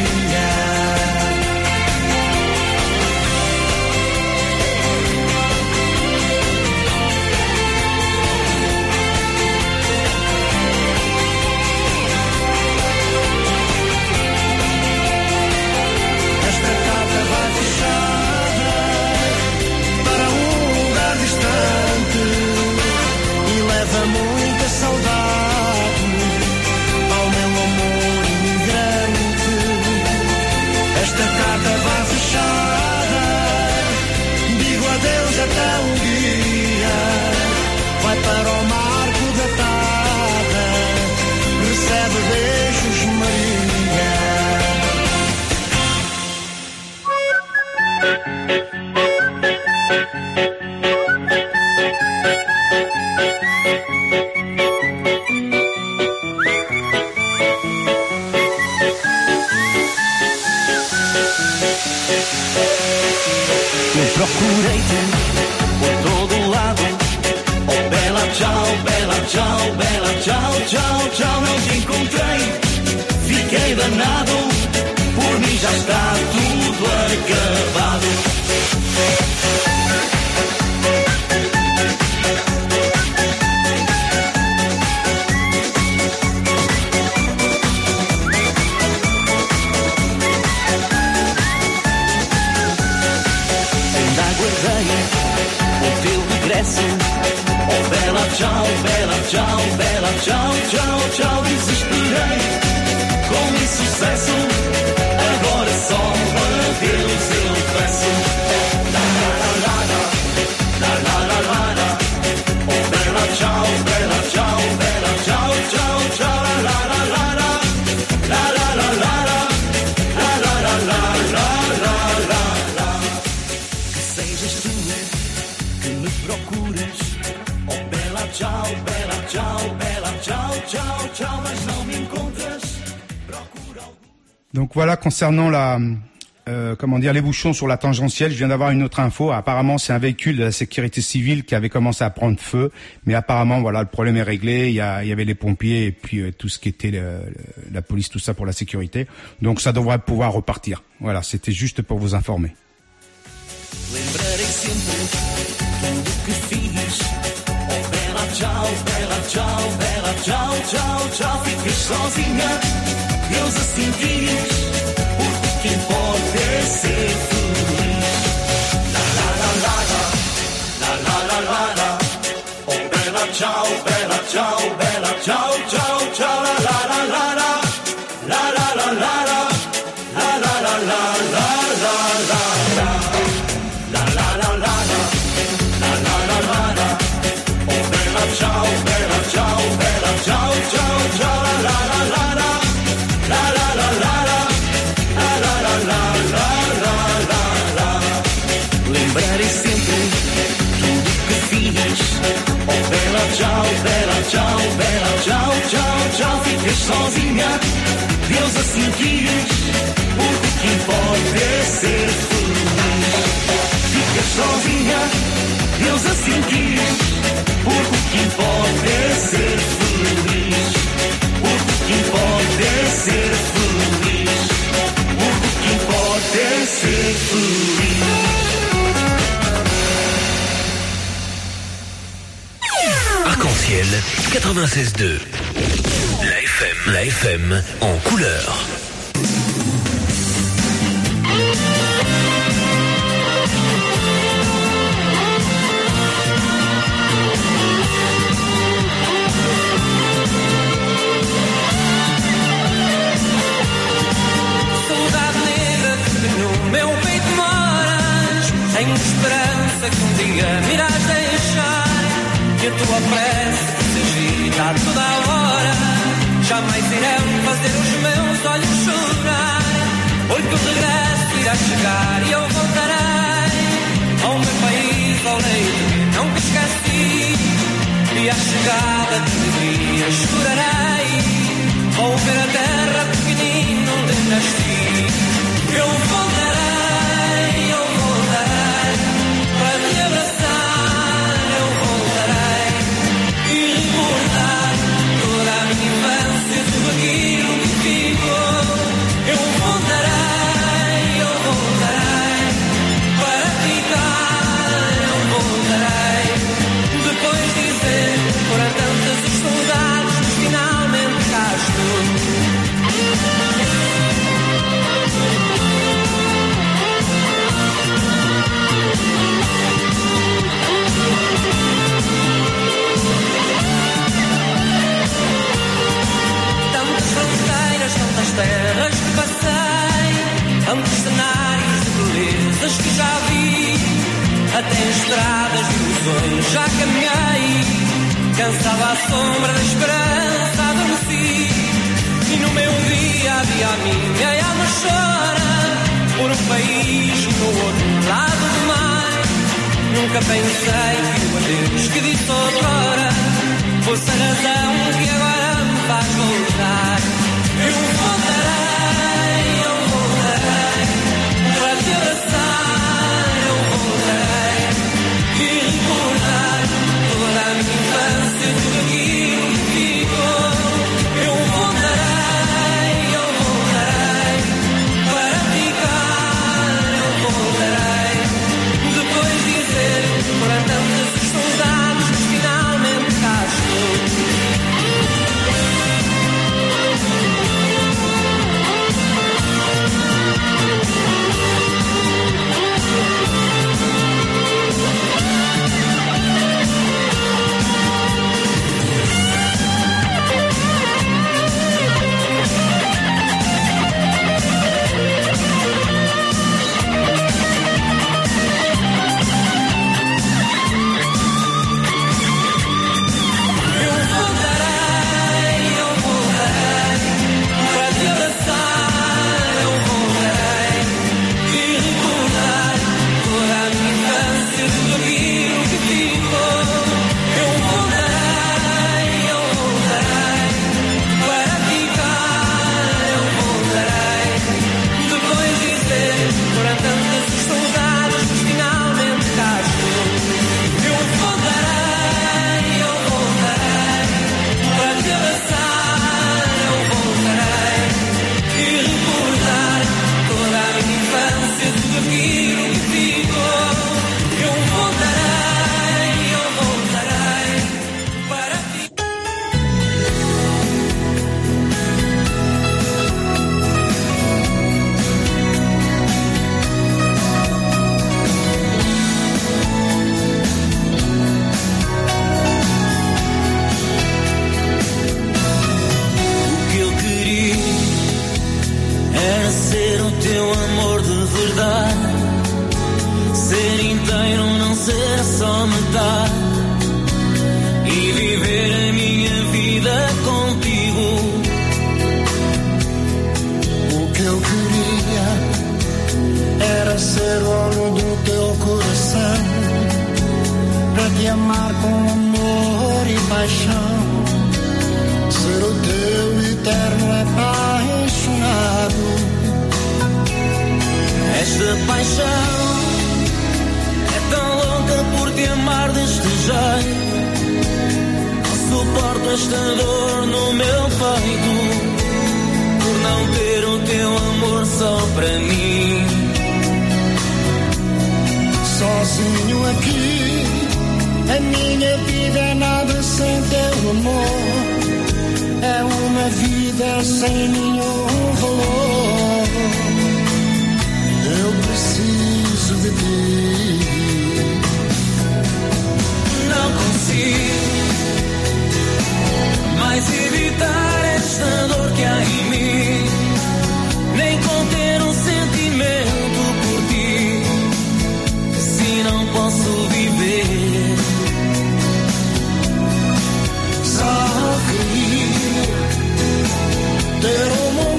Leva muita saudade ao meu amor imigrante. Esta carta vai fechada, digo adeus até um dia, vai para o marco da tarde, recebe beijos Maria. Procurei-te por todo lado. Oh, bela tchau, bela tchau, bela tchau, tchau, tchau. Não te encontrei, fiquei danado. Por mim já está tudo acabado. Oh, bela tchau, bela tchau, bela tchau, tchau, tchau. Desesperei com insucesso, agora só a Deus eu peço. La la la la, la la la la la. Oh, bela tchau, bela tchau, bela tchau, tchau, tchau. La la la la, la la la la, la la la la, la la la. Que sejas tu que me procures. Oh, bela tchau, bela tchau, bela tchau, tchau, tchau, mas não me encontras. Procura. Donc voilà, concernant la, euh, comment dire, les bouchons sur la tangentielle, je viens d'avoir une autre info. Apparemment, c'est un véhicule de la sécurité civile qui avait commencé à prendre feu, mais apparemment, voilà, le problème est réglé. Il y, a, il y avait les pompiers et puis euh, tout ce qui était le, le, la police, tout ça pour la sécurité. Donc ça devrait pouvoir repartir. Voilà, c'était juste pour vous informer. Lembrarei sempre tudo que fiz. Oh, bela tchau, bela tchau, bela tchau, tchau, tchau. Ficas sozinha, Deus assim diz, porque o que importa é ser feliz. La la la la, la la la la la. Oh, bela tchau, bela tchau, bela tchau, tchau, tchau. La la la la la, la la la la la, la la la la la la la. La la la la la, la la la la la. Oh, bella ciao, bella ciao, bella ciao, ciao, ciao. La la la la la, la la la la la, la la la la la la la. Lembrarei sempre tudo que fiz. Oh, bella ciao, bella ciao, bella ciao, ciao, ciao. Ficas sozinha, Deus assim quis, porque o que importa é ser feliz. Ficas sozinha, Deus assim quis, porque o que importa é ser feliz. Porque o que importa é ser feliz. Porque o que importa é ser feliz. Arc-en-ciel quatre-vingt-seize deux. La F M, la F M en couleur. Tenho esperança que um dia me irás deixar, que a tua prece se agita a toda a hora. Jamais irão fazer os meus olhos chorar, porque o regresso irá chegar e eu voltarei. ao meu país, ao leito, não te esqueci. E à chegada de dias chorarei ao ver a terra pequenina onde nasci. Eu voltarei, eu voltarei para te abraçar, eu voltarei e recordar toda a minha infância, tudo aquilo que ficou. Eu voltarei, eu voltarei para ficar, eu voltarei. Depois dizer, foram tantas as saudades, mas finalmente cá estou. Tantas fronteiras, tantas terras que passei, tantos cenários de belezas que já vi, até estradas de ilusões já caminhei. Cansado à sombra da esperança adormeci. E no meu dia a dia a minha alma chora por um país no outro lado do mar. Nunca pensei que o adeus que disse outrora fosse a razão que agora me faz voltar. Eu voltarei, eu voltarei para te abraçar, eu voltarei e recordar toda a minha infância, tudo aquilo que ficou. Eu voltarei, eu voltarei para ficar, eu voltarei. Depois dizer, foram tantas as saudades, mas finalmente cá estou.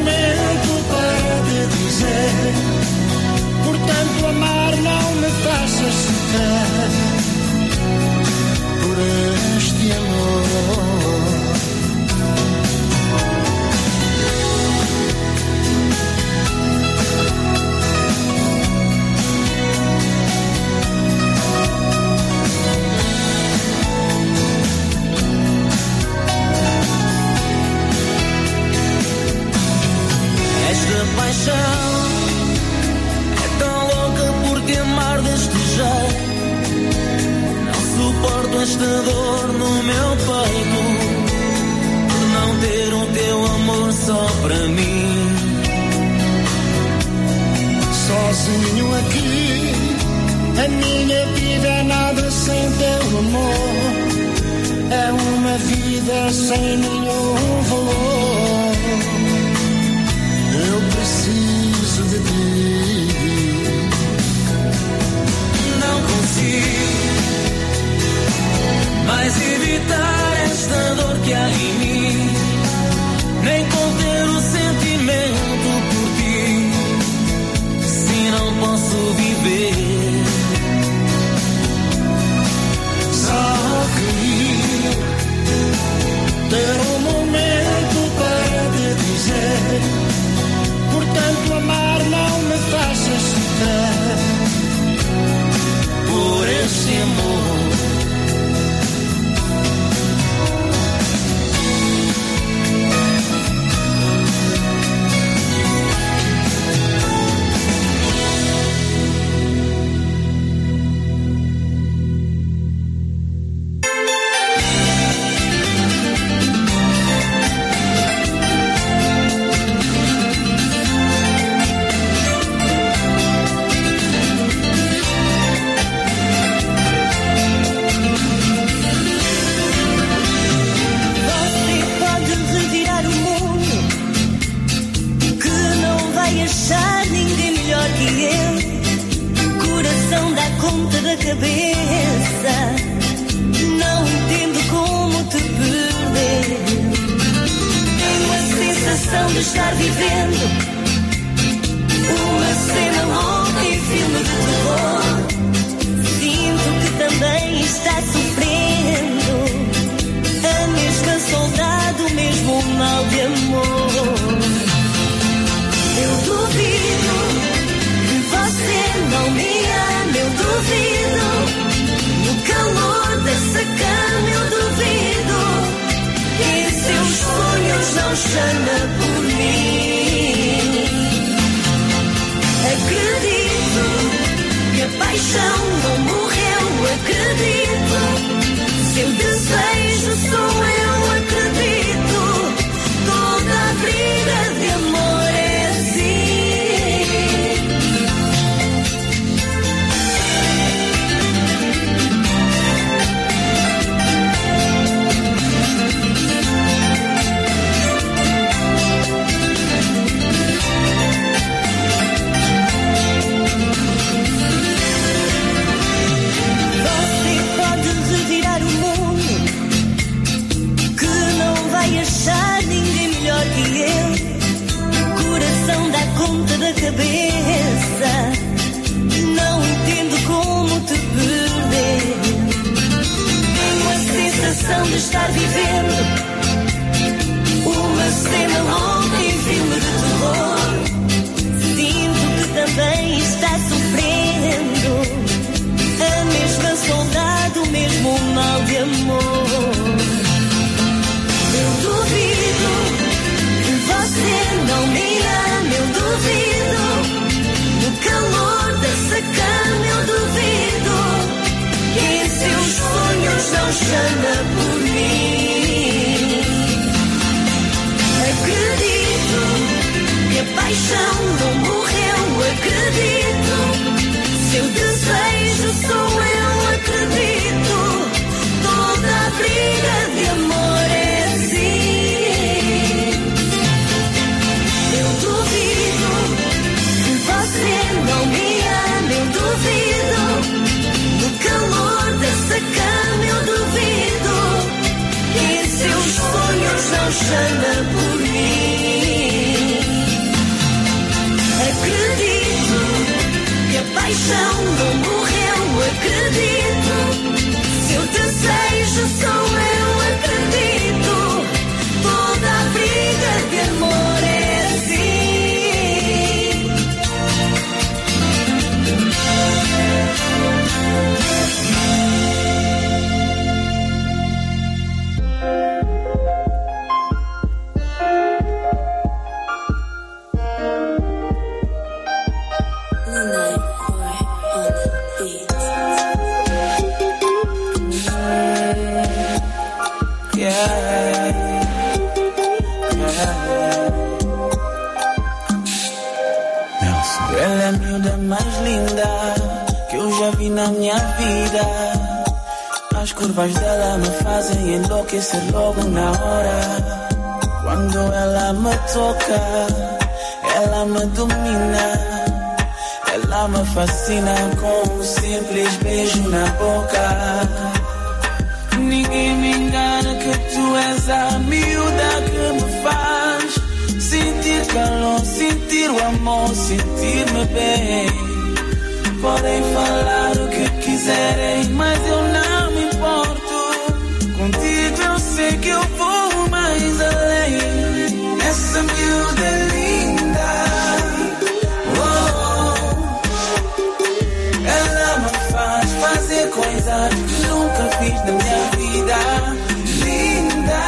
Amar não me faz peito por não ter o teu amor só pra mim. Sozinho aqui, a minha vida é nada sem teu amor. É uma vida sem nenhum valor. Eu preciso de ti. Não consigo mais evitar esta dor que há em mim, nem conter o sentimento por ti, se não posso viver. Só queria ter um momento para te dizer, portanto amar não me faças sofrer por esse amor. Yeah, yeah. Ela é a miúda mais linda que eu já vi na minha vida. As curvas dela me fazem enlouquecer logo na hora. Quando ela me toca, ela me domina. Ela me fascina com um simples beijo na boca. Ninguém me engana que tu és a miúda que me faz sentir calor, sentir o amor, sentir-me bem. Podem falar o que quiserem, mas eu não me importo. Contigo eu sei que eu vou mais além. Essa miúda é linda. Oh, ela me faz fazer coisas que nunca fiz na minha vida. Linda.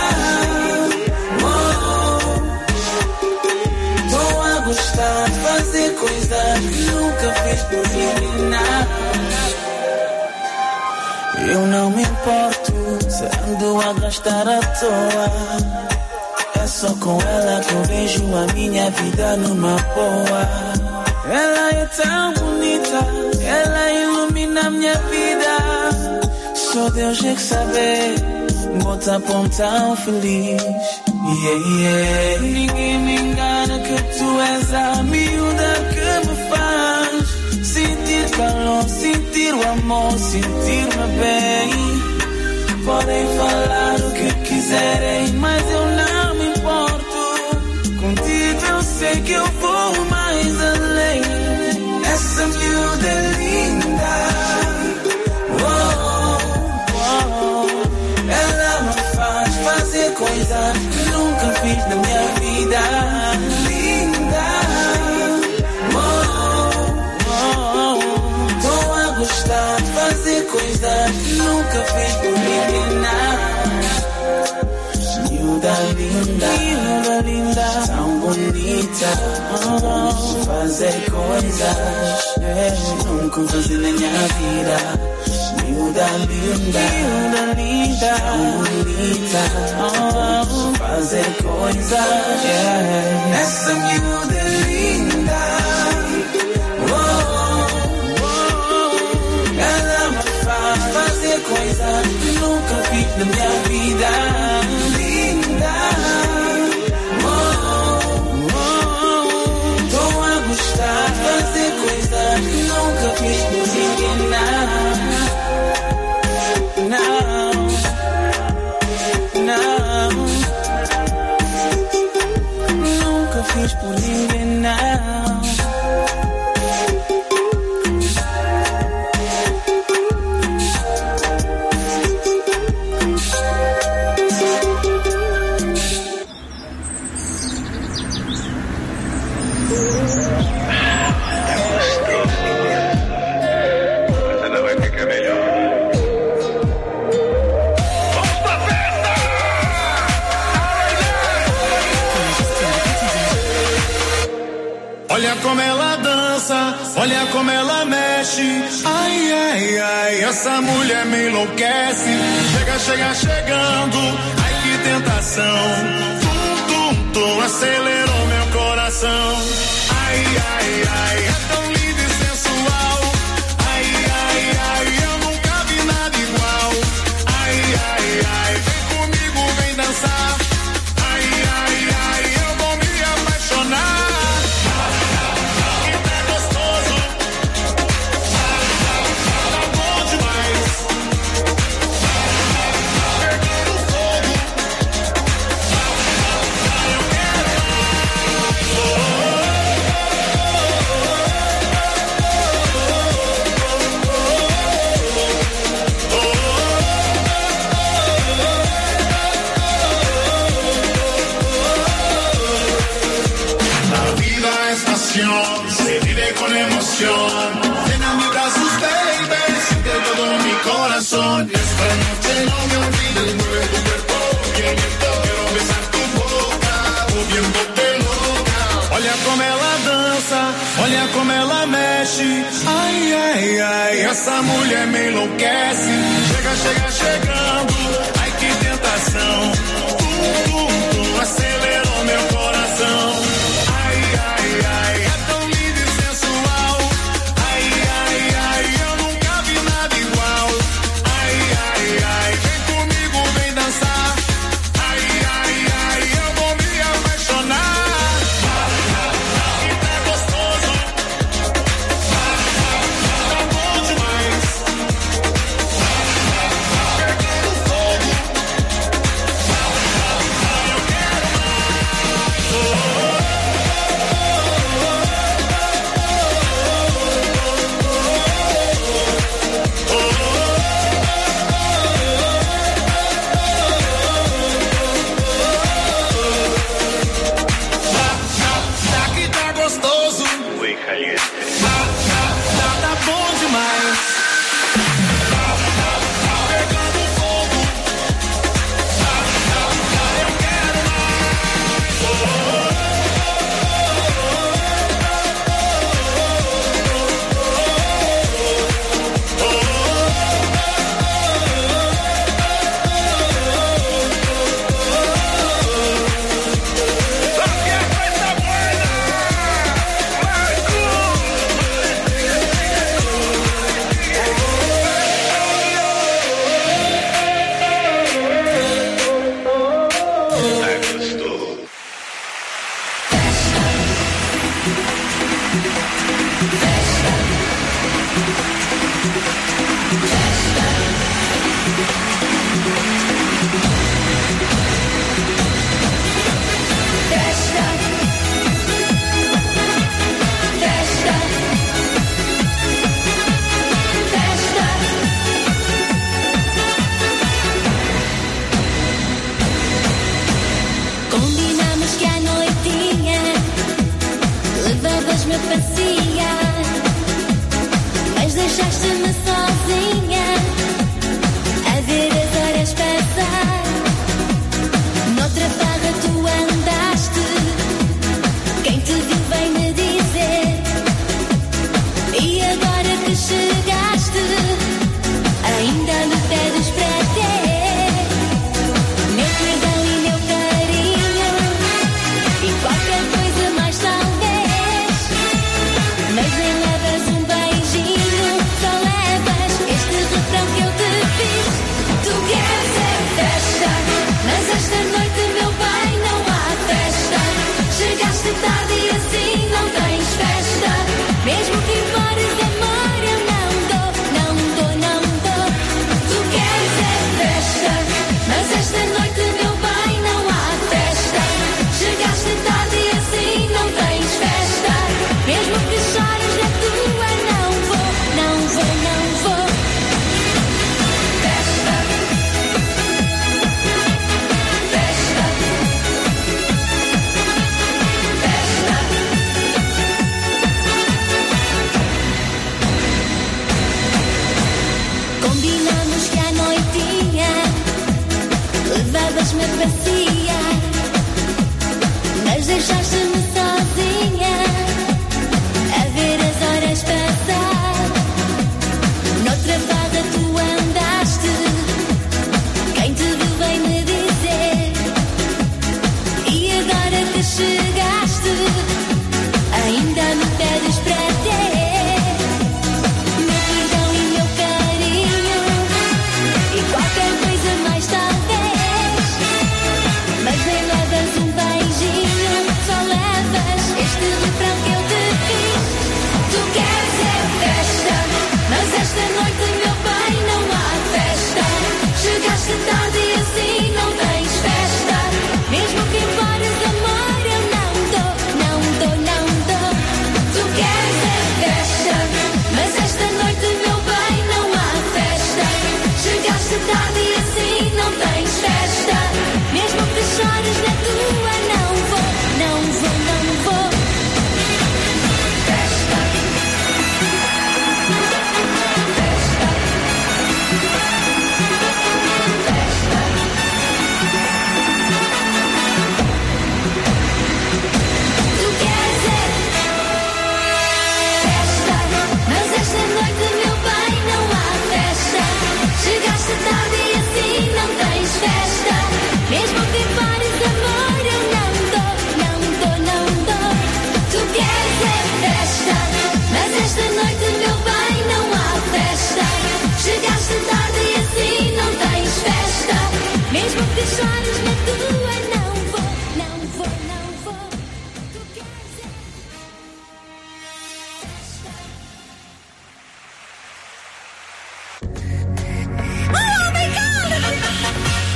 Oh, tô a gostar de fazer coisas que nunca fiz por menina. Eu não me importo se ando a gastar à toa. É só com ela que eu vejo a minha vida numa boa. Ela é tão bonita, ela ilumina a minha vida. Só Deus é que sabe, bota pão tão feliz. Yeah, yeah. Ninguém me engana que tu és a miúda que me faz sentir calor, sentir o amor, sentir-me bem. Podem falar o que quiserem, mas eu não me importo. Contigo eu sei que eu vou mais além. Essa miúda é linda. Oh, oh, ela me faz fazer coisas que nunca fiz na minha vida. Linda. Oh, oh, oh, tô a gostar de fazer coisas que nunca fiz por menina. Miúda linda, miúda linda, tão bonita. Oh, fazer coisas que nunca fiz na minha vida. Miúda linda, miúda linda, tão bonita. Oh, fazer coisas, yeah. Essa miúda é linda. Oh, oh, ela me faz fazer coisas que nunca fiz na minha vida. Linda. Oh, oh, tô a gostar de fazer coisas que nunca fiz por ninguém. Não, não, nunca fiz por ninguém, não. Olha como ela dança, olha como ela mexe. Ai, ai, ai, essa mulher me enlouquece. Chega, chega, chegando, ai que tentação. Tum, tum, tum, acelerou meu coração. Ai, ai, ai, é tão linda e sensual. Ai, ai, ai, eu nunca vi nada igual. Ai, ai, ai, vem comigo, vem dançar. Ai, ai, ai, eu vou me apaixonar. Se vive con emoción, llena mis brazos, baby, siente todo mi corazón. Esta noche no me olvides, mueve tu cuerpo, bien lento, quiero besar tu boca, moviéndote loca. Olha como ela dança, olha como ela mexe. Ai, ai, ai, essa mulher me enlouquece. Chega, chega, chegando, ai que tentação. Combinamos que à noitinha levavas-me a passear, mas deixaste-me sozinha a ver as horas passar. Noutra farra tu andaste, quem te viu vem me dizer. E agora que chegaste, ainda me pedes para ter meu perdão e meu carinho e qualquer coisa mais talvez. Mas nem levas um beijinho, só levas este refrão que eu te fiz. Tu queres é festa, mas esta noite, meu bem, não há festa. Chegaste tarde e assim não tens festa. Mesmo que implores amor, eu não dou, não dou, não dou. Tu queres é festa, mas esta noite, meu bem, não há festa. Chegaste tarde e assim não tens festa. Mesmo que chores na tua, não vou, não vou, não vou. Festa, festa, festa. Combinamos que à noitinha levavas-me a passear, mas deixaste-me sozinha a ver as horas passar. Noutra farra tu andaste, quem te viu vem me dizer. E agora que chegaste, ainda me pedes para ter meu perdão e meu carinho e qualquer coisa mais talvez. Mas nem levas um beijinho, só levas este refrão que eu te fiz. Tu queres é festa, mas esta noite, meu bem, não há festa. Chegaste tarde e assim não tens festa. Mesmo que implores amor, eu não dou, não dou, não dou. Tu queres é festa, mas esta noite, meu bem, não há festa. Chegaste tarde e assim não tens festa. Mesmo que chores na tua, não vou, não vou, não vou. Festa, festa, festa. Tu queres é festa, mas esta noite, meu bem, não há festa. Chegaste tarde e assim não tens festa. Mesmo que pares amor, eu não dou, não dou, não dou. Tu queres é festa, mas esta noite, meu bem, não há festa. Chegaste tarde e assim não tens festa. Mesmo que chores na tua, não vou, não vou, não vou. Tu queres é festa. Oh my God!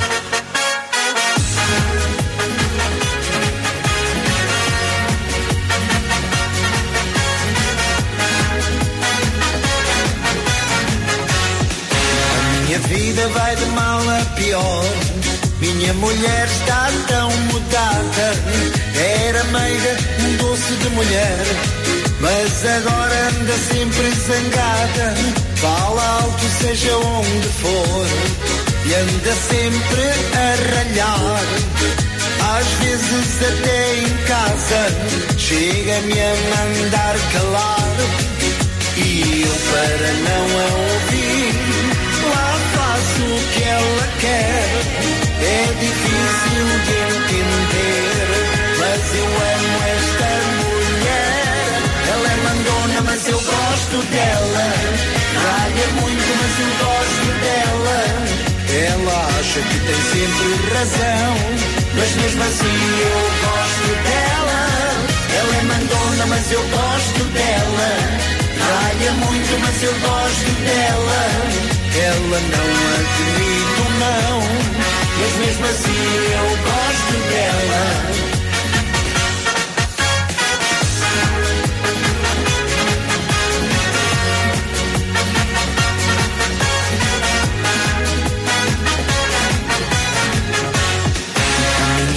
Minha vida vai de mal a pior. Minha mulher está tão mudada. Era meiga, um doce de mulher, mas agora anda sempre zangada. Fala alto seja onde for e anda sempre a ralhar. Às vezes até em casa chega-me a mandar calar. E eu, para não a ouvir, lá faço o que ela quer. É difícil de entender, mas eu amo esta mulher. Ela é mandona, mas eu gosto dela. Ralha muito, mas eu gosto dela. Ela acha que tem sempre razão, mas mesmo assim eu gosto dela. Ela é mandona, mas eu gosto dela. Ralha muito, mas eu gosto dela. Ela não admito, não, mas mesmo assim eu gosto dela.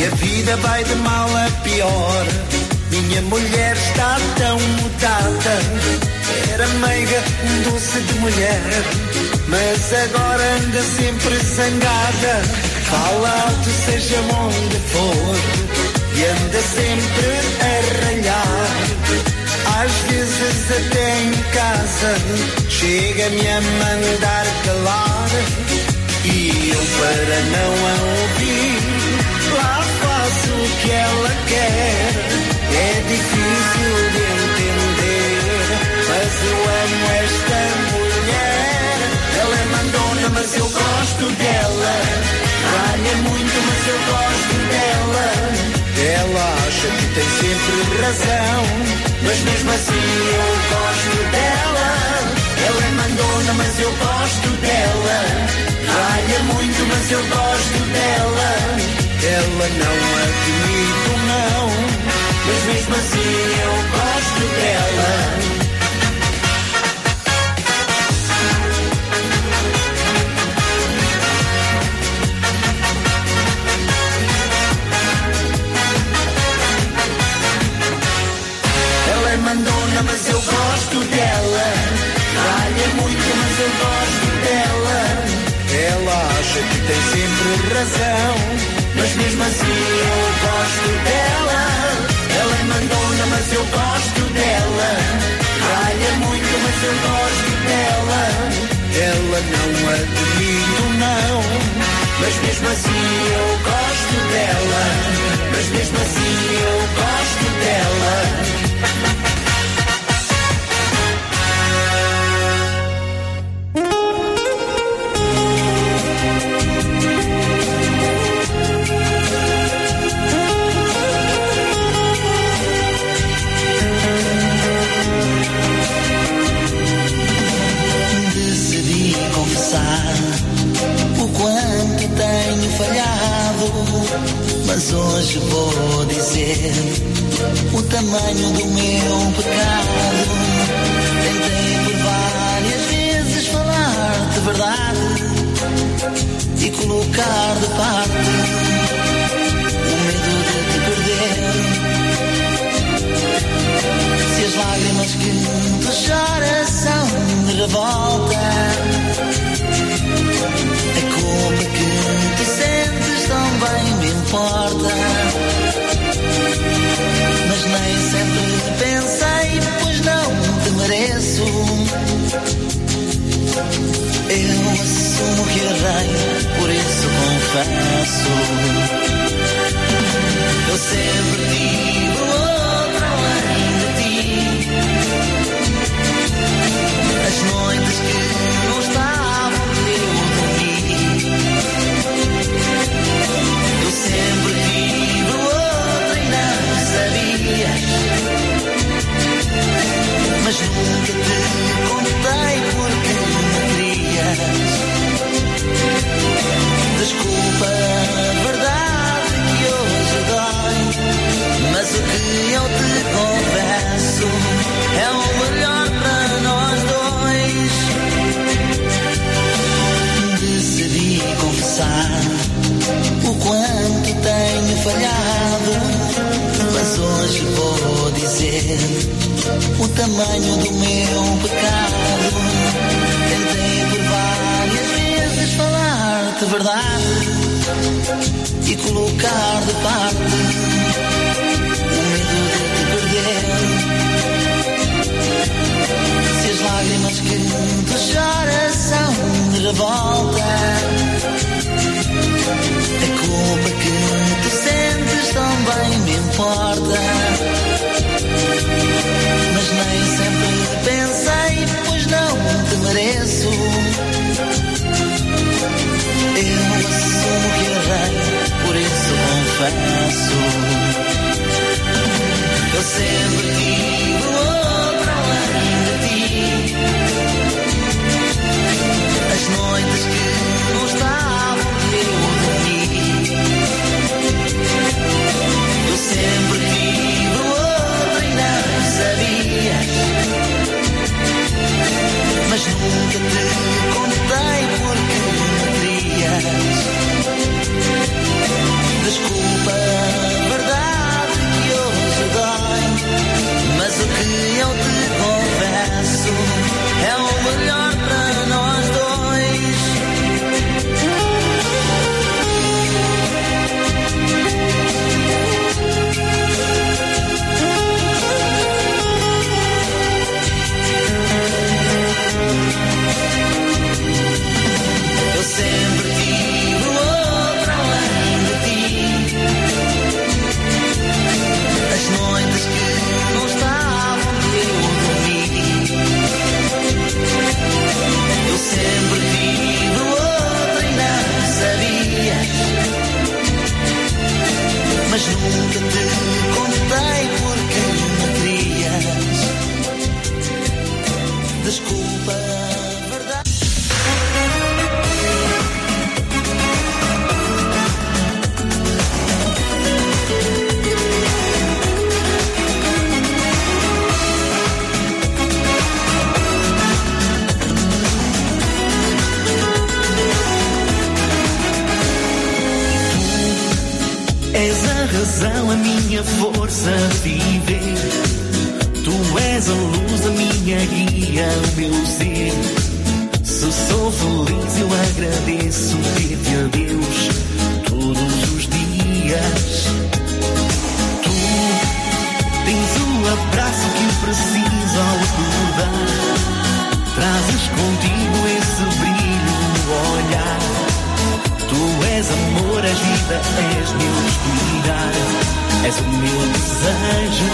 Minha vida vai de mal a pior. Minha mulher está tão mudada. Era meiga, um doce de mulher, mas agora anda sempre zangada. Fala alto, seja onde for, e anda sempre a ralhar. Às vezes até em casa chega-me a mandar calar. E eu, para não a ouvir, lá faço o que ela quer. É difícil de entender, mas eu amo esta mulher. Ela é mandona, mas eu gosto dela. Ralha muito, mas eu gosto dela. Ela acha que tem sempre razão, mas mesmo assim eu gosto dela. Ela é mandona, mas eu gosto dela. Ralha muito, mas eu gosto dela. Ela não admito, não, mas mesmo assim eu gosto dela. Ela é mandona, mas eu gosto dela. Ralha muito, mas eu gosto dela. Ela acha que tem sempre razão, mas mesmo assim eu gosto dela. Ela é mandona, mas eu gosto dela. Ralha muito, mas eu gosto dela. Ela não admito, não, mas mesmo assim eu gosto dela. Mas mesmo assim eu gosto dela. O quanto tenho falhado, mas hoje vou dizer o tamanho do meu pecado. Tentei por várias vezes falar de verdade e colocar de parte o medo de te perder. Se as lágrimas que tu choras são de revolta, a culpa que tu sentes também me importa. Mas nem sempre pensei, pois não te mereço. Eu assumo que errei, por isso confesso. Eu sempre tive outra além de ti. As noites que não estavam eu dormi. Eu sempre tive outra e não sabias. Mas nunca te contei porque me querias. Desculpa a verdade que hoje dói, mas o que eu te confesso é o melhor para nós dois. Decidi confessar o quanto tenho falhado, mas hoje vou dizer o tamanho do meu pecado. Tentei por várias vezes falar de verdade e colocar de parte o medo de te perder. Se as lágrimas que tu choras são de revolta, a culpa que tu sentes também me importa. Mas nem sempre pensei, pois não te mereço. Eu assumo que errei, por isso confesso. Eu sempre tive outra além de ti. As noites que não estavam eu dormi. Eu sempre tive outra e não sabias. Mas nunca te contei porque me querias. Desculpa nunca te contei porque me querias. Desculpa, verdade. És a razão, a minha força a viver. Tu és a luz, a minha guia, o meu ser. Se sou feliz eu agradeço ter-te a Deus todos os dias. Tu tens o abraço que eu preciso ao acordar. Trazes contigo esse brilho no olhar. Tu és amor, és vida, és meu respirar, és o meu desejo.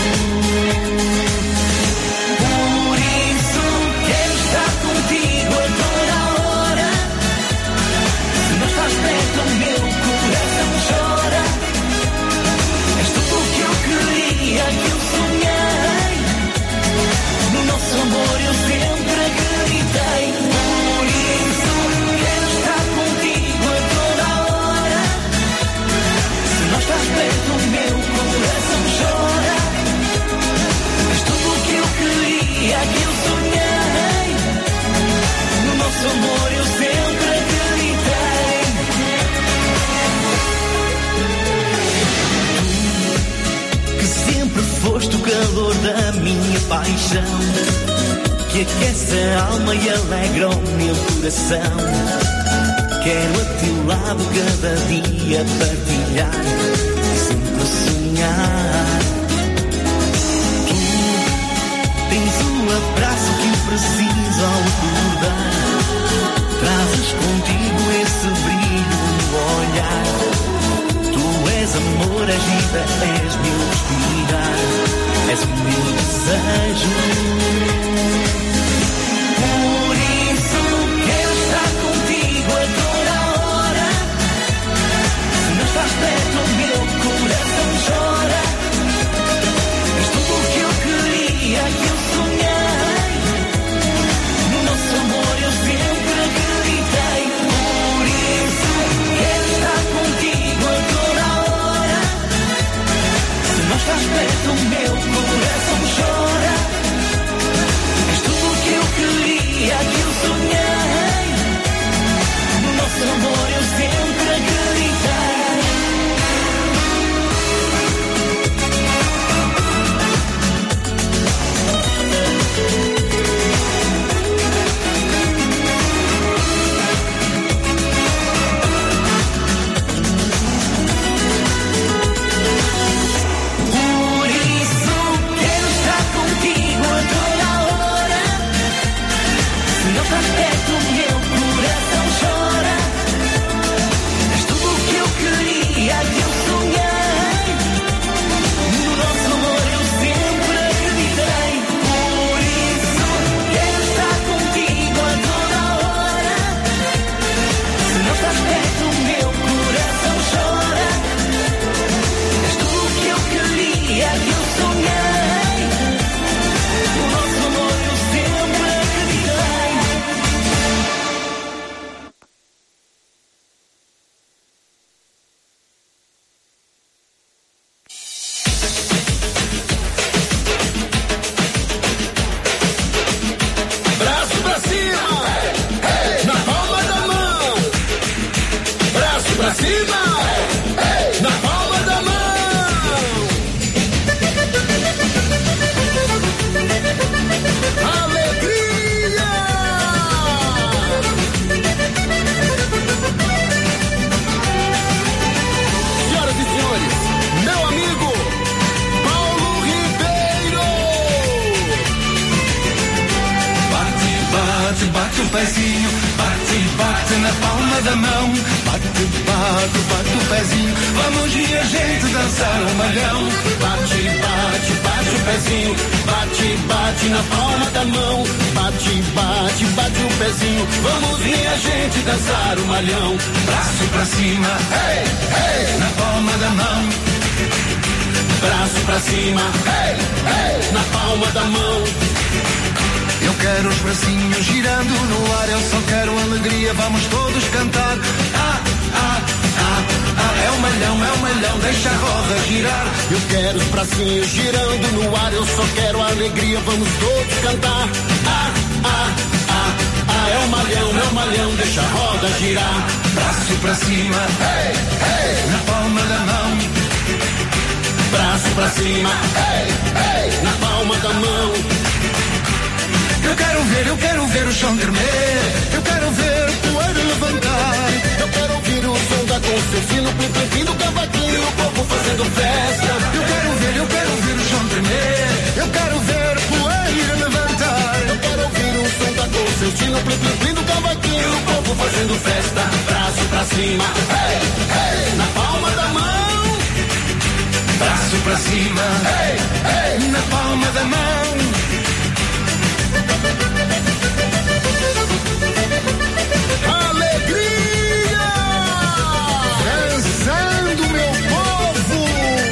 Por isso quero estar contigo a toda hora. Se não estás perto, o meu coração chora. És tudo o que eu queria, que eu sonhei. No nosso amor eu sempre acreditei. Por isso quero estar contigo a toda hora. Se não estás perto, o meu coração chora. És tudo o que eu queria, que eu sonhei. No nosso amor eu sempre acreditei. Tu, que sempre foste o calor da minha paixão, que aquece a alma e alegra o meu coração. Quero a teu lado cada dia partilhar, sempre sonhar. Tu tens o abraço que eu preciso ao acordar. Trazes contigo esse brilho no olhar. Tu és amor, és vida, és meu respirar, és o meu desejo. Por isso quero estar contigo a toda hora. Se não estás perto, o meu coração chora. És tudo o que eu queria, que eu sonhei. No nosso amor eu sempre acreditei. Por isso quero estar contigo a toda hora. Se não estás perto, o meu coração chora. És tudo o que eu queria, que eu sonhei. No nosso amor eu sempre acreditei. Por isso quero estar contigo a toda hora. Se não estás perto, o meu coração chora. És tudo o que eu queria, que eu sonhei. No nosso amor eu sempre acreditei. Por isso quero estar contigo a toda hora. Se não estás perto, o meu coração chora. És tudo o que eu queria, que eu sonhei. No nosso amor eu sempre acreditei. Braço pra cima, na palma da mão. Braço pra cima, na palma da mão. Alegria! Senhoras e senhores, meu amigo Paulo Ribeiro. Bate, bate, bate o pezinho, bate, bate na palma da mão. Bate, bate, bate o pezinho, vamos ver a gente dançar um malhão. Bate, bate, bate o pezinho, bate, bate na palma da mão. Bate, bate, bate o pezinho, vamos ver a gente dançar o malhão. Braço pra cima, hey, hey, na palma da mão. pra cima, hey, hey, na palma da mão. Eu quero os bracinhos girando no ar, eu só quero alegria, vamos todos cantar. Ah, ah, ah, ah, é o malhão, é o malhão, deixa a roda girar. Eu quero os bracinhos girando no ar, eu só quero alegria, vamos todos cantar. Ah, ah, ah, ah, é o malhão, é o malhão, deixa a roda girar. Braço pra cima, hey, hey, na palma da mão. Braço pra cima, hey, hey, na palma da mão. Eu quero ver, eu quero ver o chão tremer. Eu quero ver o poeira levantar. Eu quero ouvir o som da concertina, o plim-plim do cavaquinho, o povo fazendo festa. Eu quero ver, eu quero ver o chão tremer. Eu quero ver o poeira levantar. Eu quero ouvir o som da concertina, o plim-plim do cavaquinho, o povo fazendo festa. Braço pra cima, hey, hey, na palma da mão. Braço pra cima, hey, hey, na palma da mão. Alegria! Dançando, meu povo!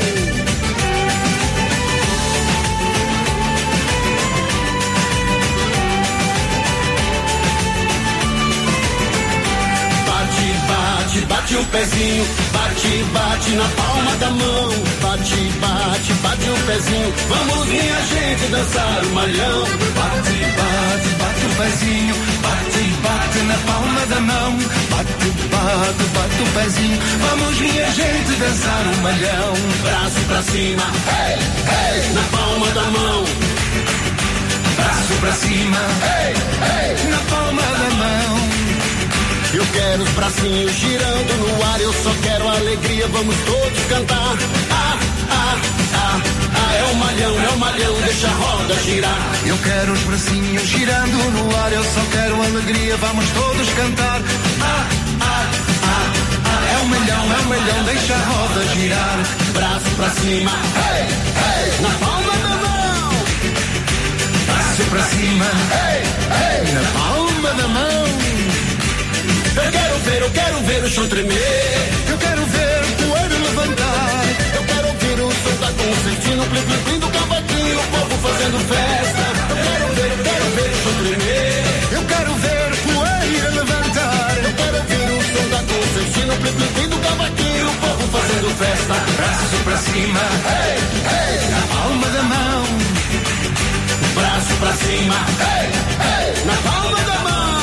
Bate, bate, bate o pezinho, bate, bate na palma da mão. Bate, bate, bate o pezinho, vamos minha gente dançar o malhão. Bate, bate, bate o pezinho, bate, bate na palma da mão. Bate, bate, bate o pezinho, vamos minha gente dançar o malhão. Braço pra cima, hey, hey, na palma da mão. Braço pra cima, hey, hey, na palma da mão. Eu quero os bracinhos girando no ar, eu só quero alegria, vamos todos cantar. Ah, ah, ah, ah, é o malhão, é o malhão, deixa a roda girar. Eu quero os bracinhos girando no ar, eu só quero alegria, vamos todos cantar. Ah, ah, ah, ah, é o malhão, é o malhão, deixa a roda girar. Braço pra cima, hey, hey, na palma da mão. Braço pra cima, hey, hey, na palma da mão. Eu quero ver, eu quero ver o chão tremer. Eu quero ver o poeira levantar. Eu quero ouvir o som da concertina, o plim-plim do cavaquinho, o povo fazendo festa. Eu quero ver, eu quero ver o chão tremer. Eu quero ver o poeira levantar. Eu quero ouvir o som da concertina, o plim-plim do cavaquinho, o povo fazendo festa. Braço pra cima, hey, hey, na palma da mão. Braço pra cima, hey, hey, na palma da mão.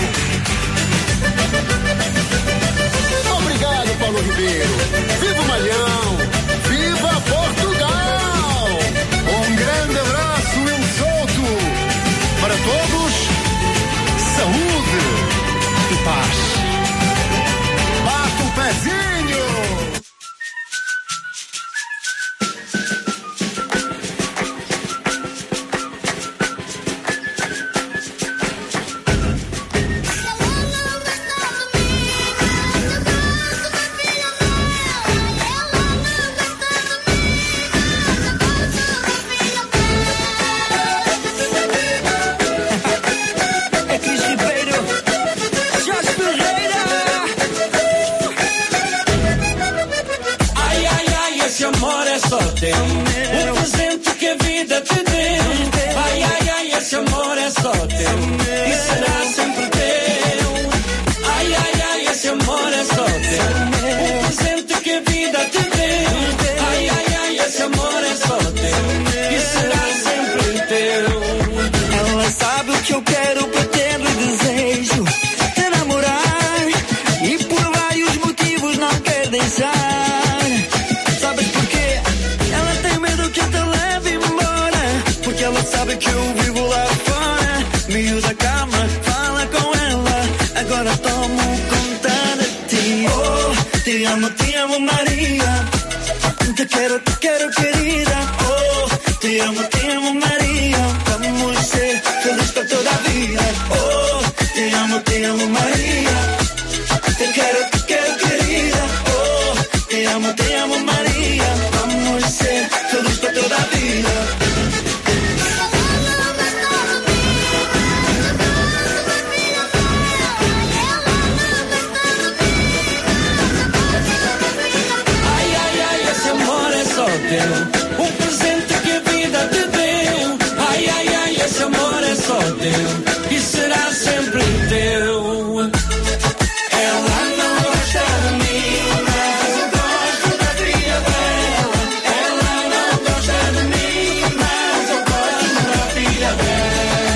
Obrigado, Paulo Ribeiro. Viva o Malhão! Viva Portugal! Um grande abraço, Will Souto. Para todos, saúde e paz. Bata o pezinho! O presente que a vida te deu. Ai, ai, ai, esse amor é só teu e será sempre teu. Ai, ai, ai, esse amor é só teu. O presente que a vida te deu. Ai, ai, ai, esse amor é só teu e será sempre teu. Ela sabe o que eu quero, pretendo e desejo te namorar e por vários motivos não quer deixar. Sabe que eu vivo lá fora, meio da cama, fala com ela, agora tomo conta de ti. Oh, te amo, te amo Maria, te quero, te quero querida. Oh, te amo, te amo Maria, vamos ser felizes para toda a vida. Oh, te amo, te amo Maria, te quero, te quero querida. Oh, te amo, te amo Maria, vamos ser felizes para toda a vida. teu. Um presente que a vida te deu. Ai, ai, ai, esse amor é só teu e será sempre teu. Ela não gosta de mim, mas eu gosto da filha dela. Ela não gosta de mim, mas eu gosto da filha dela.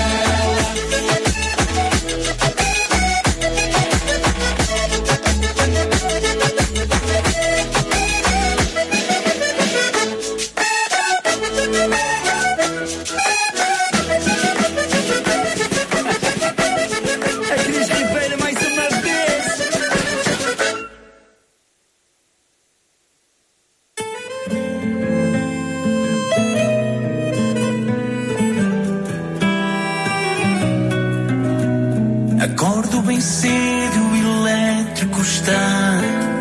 Acordo bem cedo, o elétrico está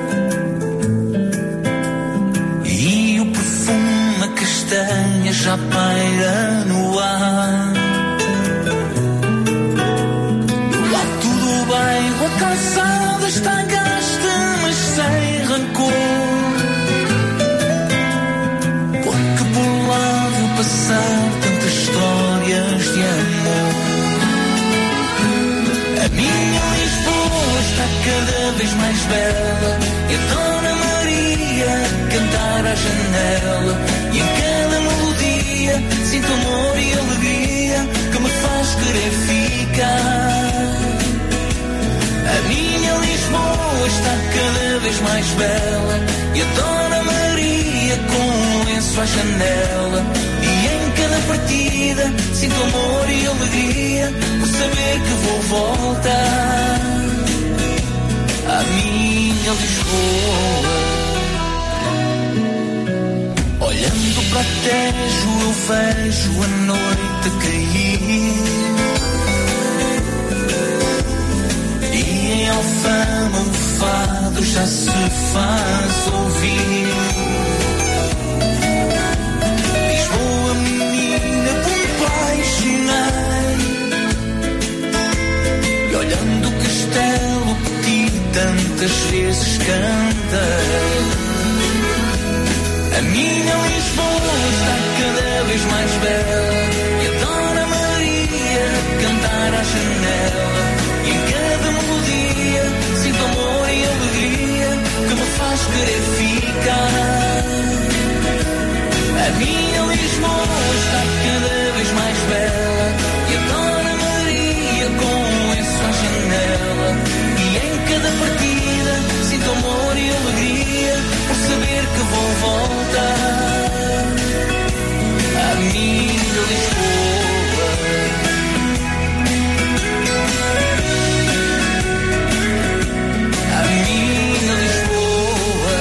e o perfume a castanha já paira no ar. No alto do bairro a calçada está gasta, mas sem rancor, porque por lá vou passar tantas histórias de amor. A minha Lisboa está cada vez mais bela e a Dona Maria cantar à janela. E em cada melodia sinto amor e alegria que me faz querer ficar. A minha Lisboa está cada vez mais bela e a Dona Maria com um lenço à janela. E em cada partida sinto amor e alegria por saber que vou voltar à minha Lisboa. Olhando para o Tejo eu vejo a noite cair e em Alfama o fado já se faz ouvir. Lisboa menina por apaixonei e olhando o castelo que ti tantas vezes cantei. A minha Lisboa está cada vez mais bela e a Dona Maria cantar à janela. E em cada melodia sinto amor e alegria que me faz querer ficar. A minha Lisboa está cada vez mais bela e a Dona Maria com um lenço à janela. E em cada partida sinto amor e alegria por saber que vou voltar à minha Lisboa. À minha Lisboa.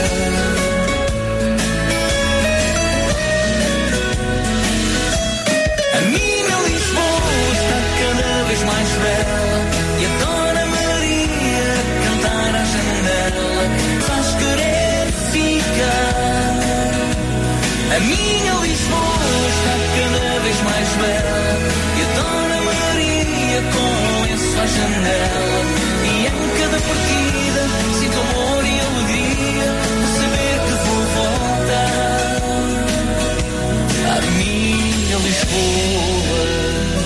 A minha Lisboa está cada vez mais bela e a Dona Maria cantar à janela faz querer ficar. A minha Lisboa está cada vez mais bela e a Dona Maria com um lenço à janela. E em cada partida sinto amor e alegria por saber que vou voltar à minha Lisboa.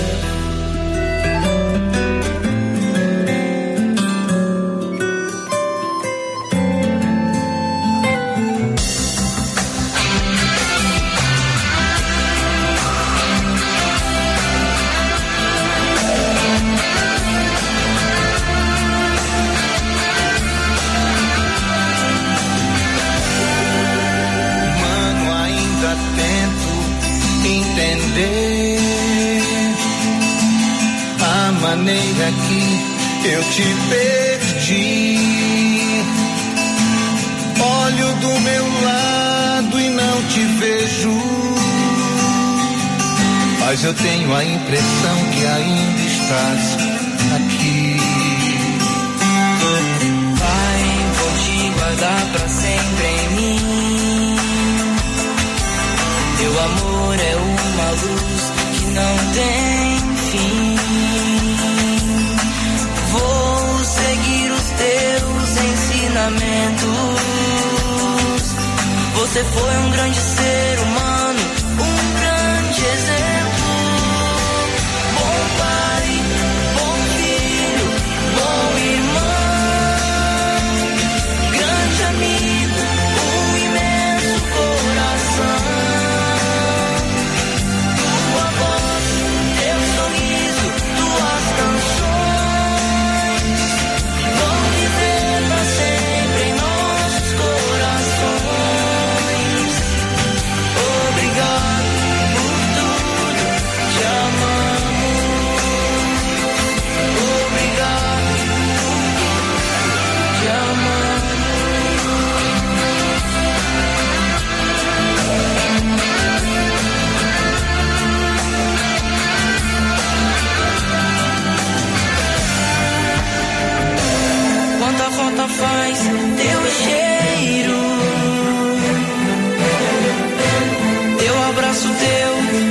A maneira que eu te perdi. Olho do meu lado e não te vejo, mas eu tenho a impressão que ainda estás aqui. Vai, vou te guardar pra sempre em mim. Teu amor é uma luz que não tem fim. Vou seguir os teus ensinamentos. Vou Você foi um grande ser humano, um grande exemplo. Bom pai, bom filho, bom irmão, grande amigo, um imenso coração. Tua voz, teu sorriso, tuas canções vão viver pra sempre em nossos corações. Obrigado por tudo, te amamos. Obrigado por tudo, te amamos. Quanta falta faz teu cheiro, teu abraço, teu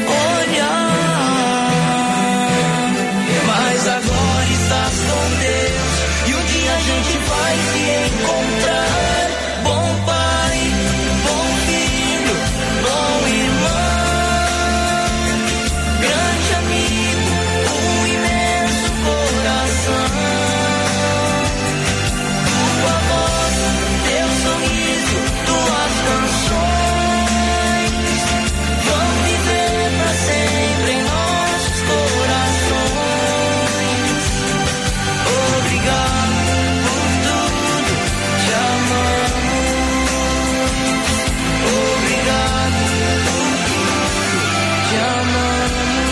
olhar. Mas agora estás com Deus e um dia a gente vai se encontrar. Bom pai, bom filho, bom irmão, grande amigo, um imenso coração. Tua voz, teu sorriso, tuas canções vão viver pra sempre em nossos corações. Obrigado por tudo, te amamos. Obrigado por tudo, te amamos.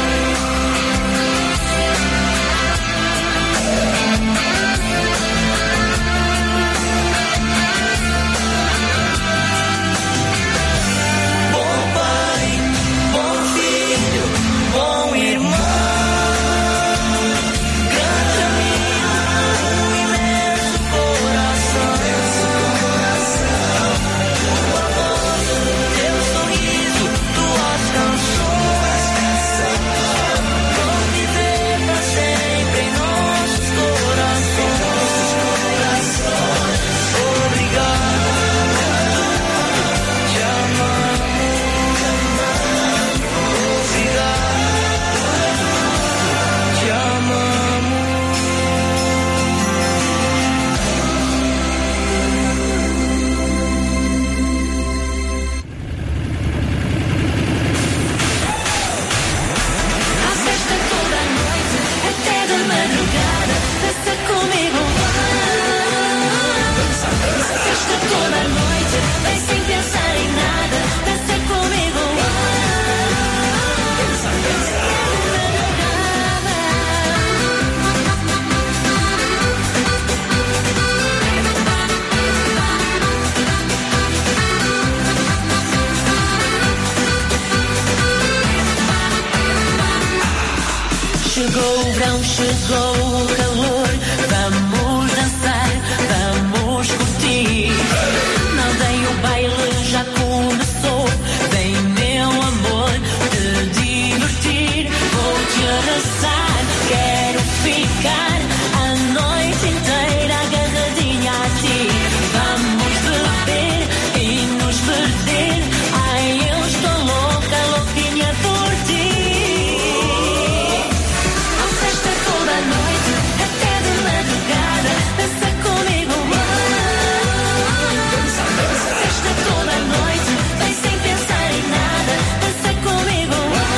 Bom pai, bom filho, bom irmão, grande amigo, um imenso coração. Tua voz, teu sorriso, tuas canções vão viver pra sempre em nossos corações. Obrigado por tudo, te amamos. Obrigado, te amamos. A festa toda a noite, até de madrugada, dança comigo. A festa toda a noite, vem sem pensar em nada, dança comigo. Chegou o verão, chegou o calor, vamos dançar, vamos curtir. Na aldeia o baile já começou, vem meu amor te divertir. Vou te abraçar, quero ficar a noite inteira agarradinha a ti. Vamos beber e nos perder, ai eu estou louca, louquinha por ti. A festa toda a noite, até de madrugada, dança comigo. A festa toda a noite, vem sem pensar em nada, dança comigo.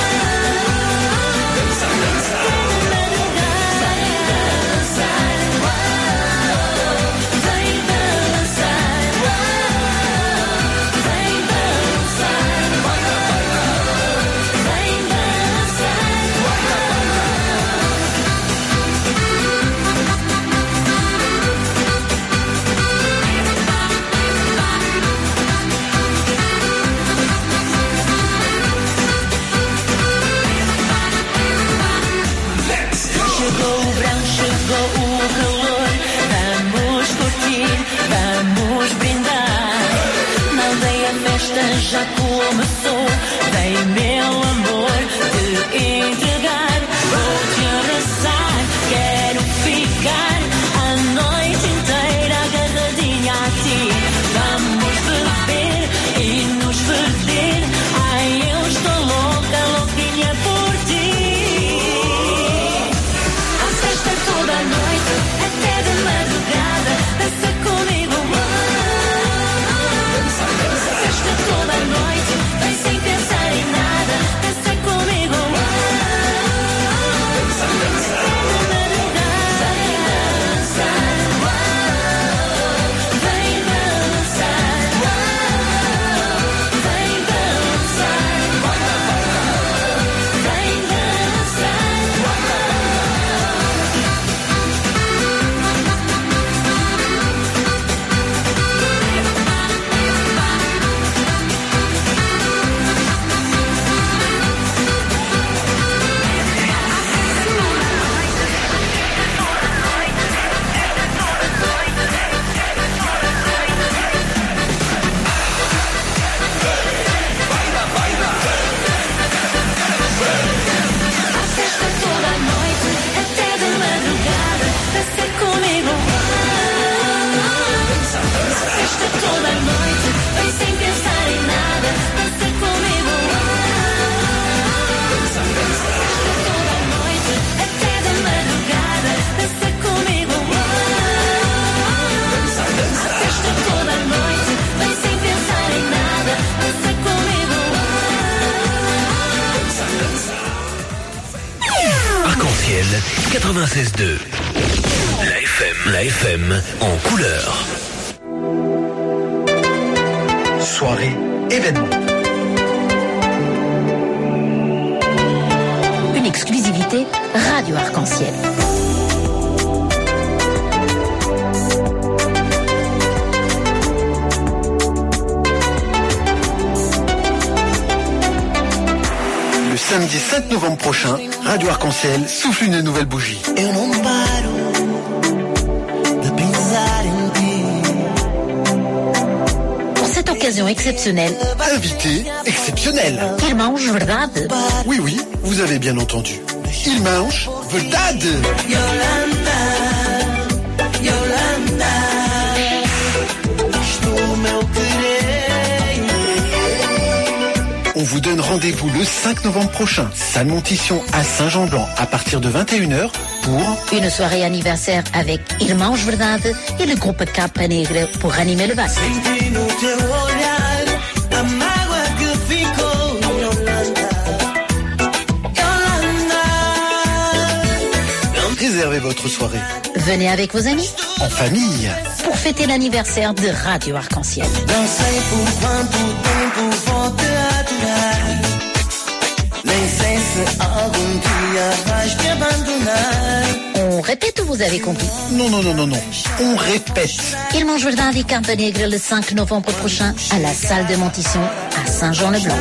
Até de madrugada, vem dançar, vem dançar, vem dançar, vem Chegou o verão, chegou o calor, vamos curtir, vamos brindar. Na aldeia a festa já começou, vem meu amor te entregar. Vou te abraçar, quero ficar a noite inteira agarradinha a ti. Vamos beber e nos divertir. Ai, eu estou louca, louquinha por ti. A festa toda a noite, até de madrugada, dança comigo. A festa toda a noite, vem sem pensar em nada, dança comigo. Dança, dança, vem dançar, vem dançar, vem Arc-en-ciel quatre-vingt-seize deux. La F M, la F M en couleur. Soirée, événement. Une exclusivité Radio Arc-en-Ciel. Le samedi sept novembre prochain, Radio Arc-en-Ciel souffle une nouvelle bougie. Eu não paro de pensar em ti. Pour cette occasion exceptionnelle, Invité exceptionnel. Irmãos Verdade. Oui, oui, vous avez bien entendu. Irmãos Verdade. Yolanda, Yolanda, estou meu querer. On vous donne rendez-vous le cinq novembre prochain, salle Montition à Saint-Jean-Blanc à partir de vingt et une heures pour Une soirée anniversaire avec Irmãos Verdade et le groupe Capa Negra pour animer le bal. Senti no teu olhar a mágoa que ficou, Yolanda, Yolanda. réserver votre soirée. Venez avec vos amis, En famille. pour fêter l'anniversaire de Radio Arc-en-Ciel. Não sei por quanto tempo vou te aturar. Nem sei se algum dia vais me abandonar. On répète ou vous avez compris? Non, non, non, non, non. On répète. Irmãos Verdade et Capa Negra le cinq novembre prochain à la salle de Montition à Saint-Jean-le-Blanc.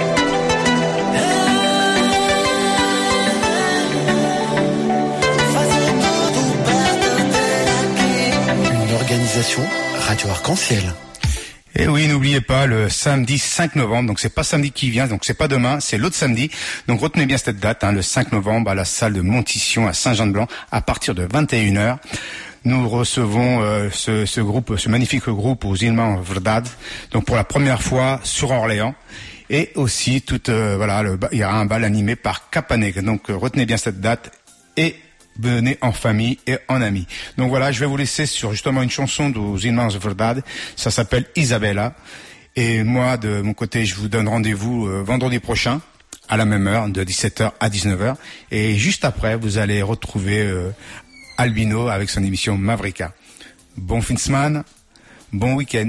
Une organisation Radio Arc-en-Ciel. Et oui, n'oubliez pas, le samedi cinq novembre, donc c'est pas samedi qui vient, donc c'est pas demain, c'est l'autre samedi. Donc retenez bien cette date, hein, le cinq novembre à la salle de Montition à Saint-Jean-de-Blanc à partir de vingt et une heures. Nous recevons euh, ce, ce groupe, ce magnifique groupe aux Irmãos Verdade, donc pour la première fois sur Orléans. Et aussi, toute, euh, voilà, le, il y aura un bal animé par Capa Negra. Donc euh, retenez bien cette date et venez en famille et en amis. Donc voilà, je vais vous laisser sur justement une chanson dos Irmãos Verdade. Ça s'appelle Isabella. Et moi, de mon côté, je vous donne rendez-vous euh, vendredi prochain à la même heure, de dix-sept heures à dix-neuf heures. Et juste après, vous allez retrouver euh, Albino avec son émission Mavrika. Bon fin de semaine, bon week-end.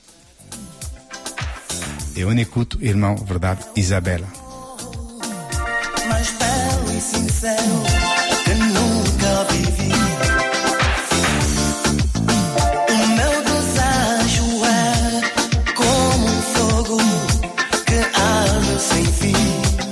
Et on écoute Irmãos Verdade, Isabella. Mais belo e sincero que nunca vivi. O meu desejo é como um fogo que arde sem fim.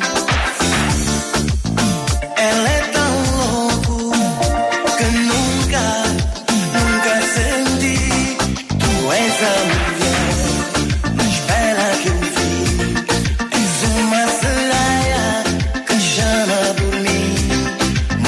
Ela é tão louco que nunca, nunca senti. Tu és a mulher mais bela que eu vi. És uma sereia que chama por mim.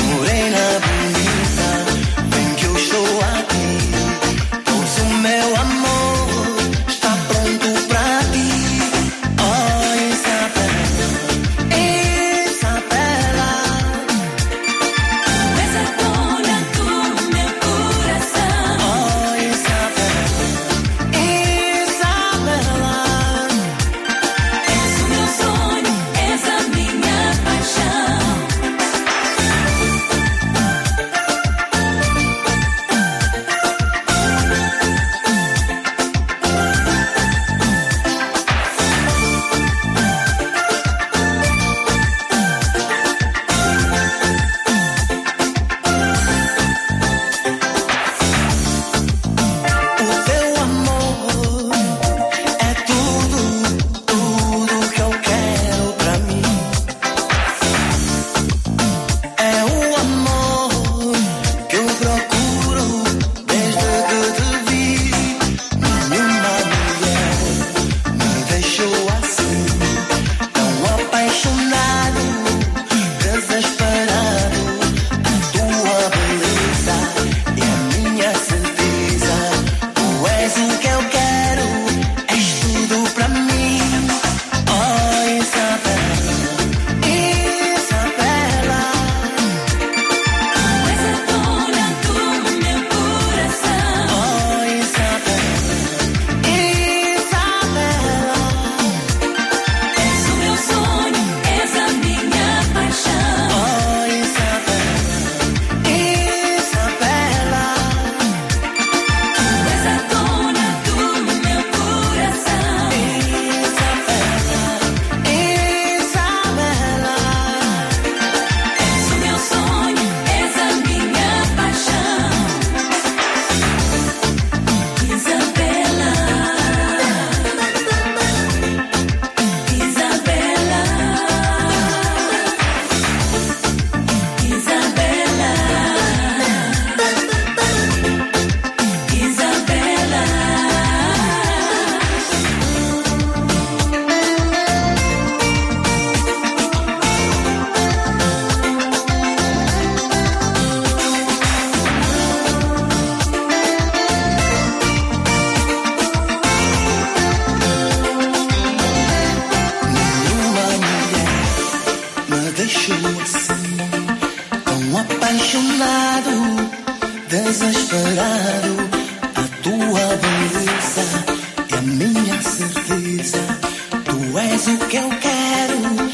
que eu quero.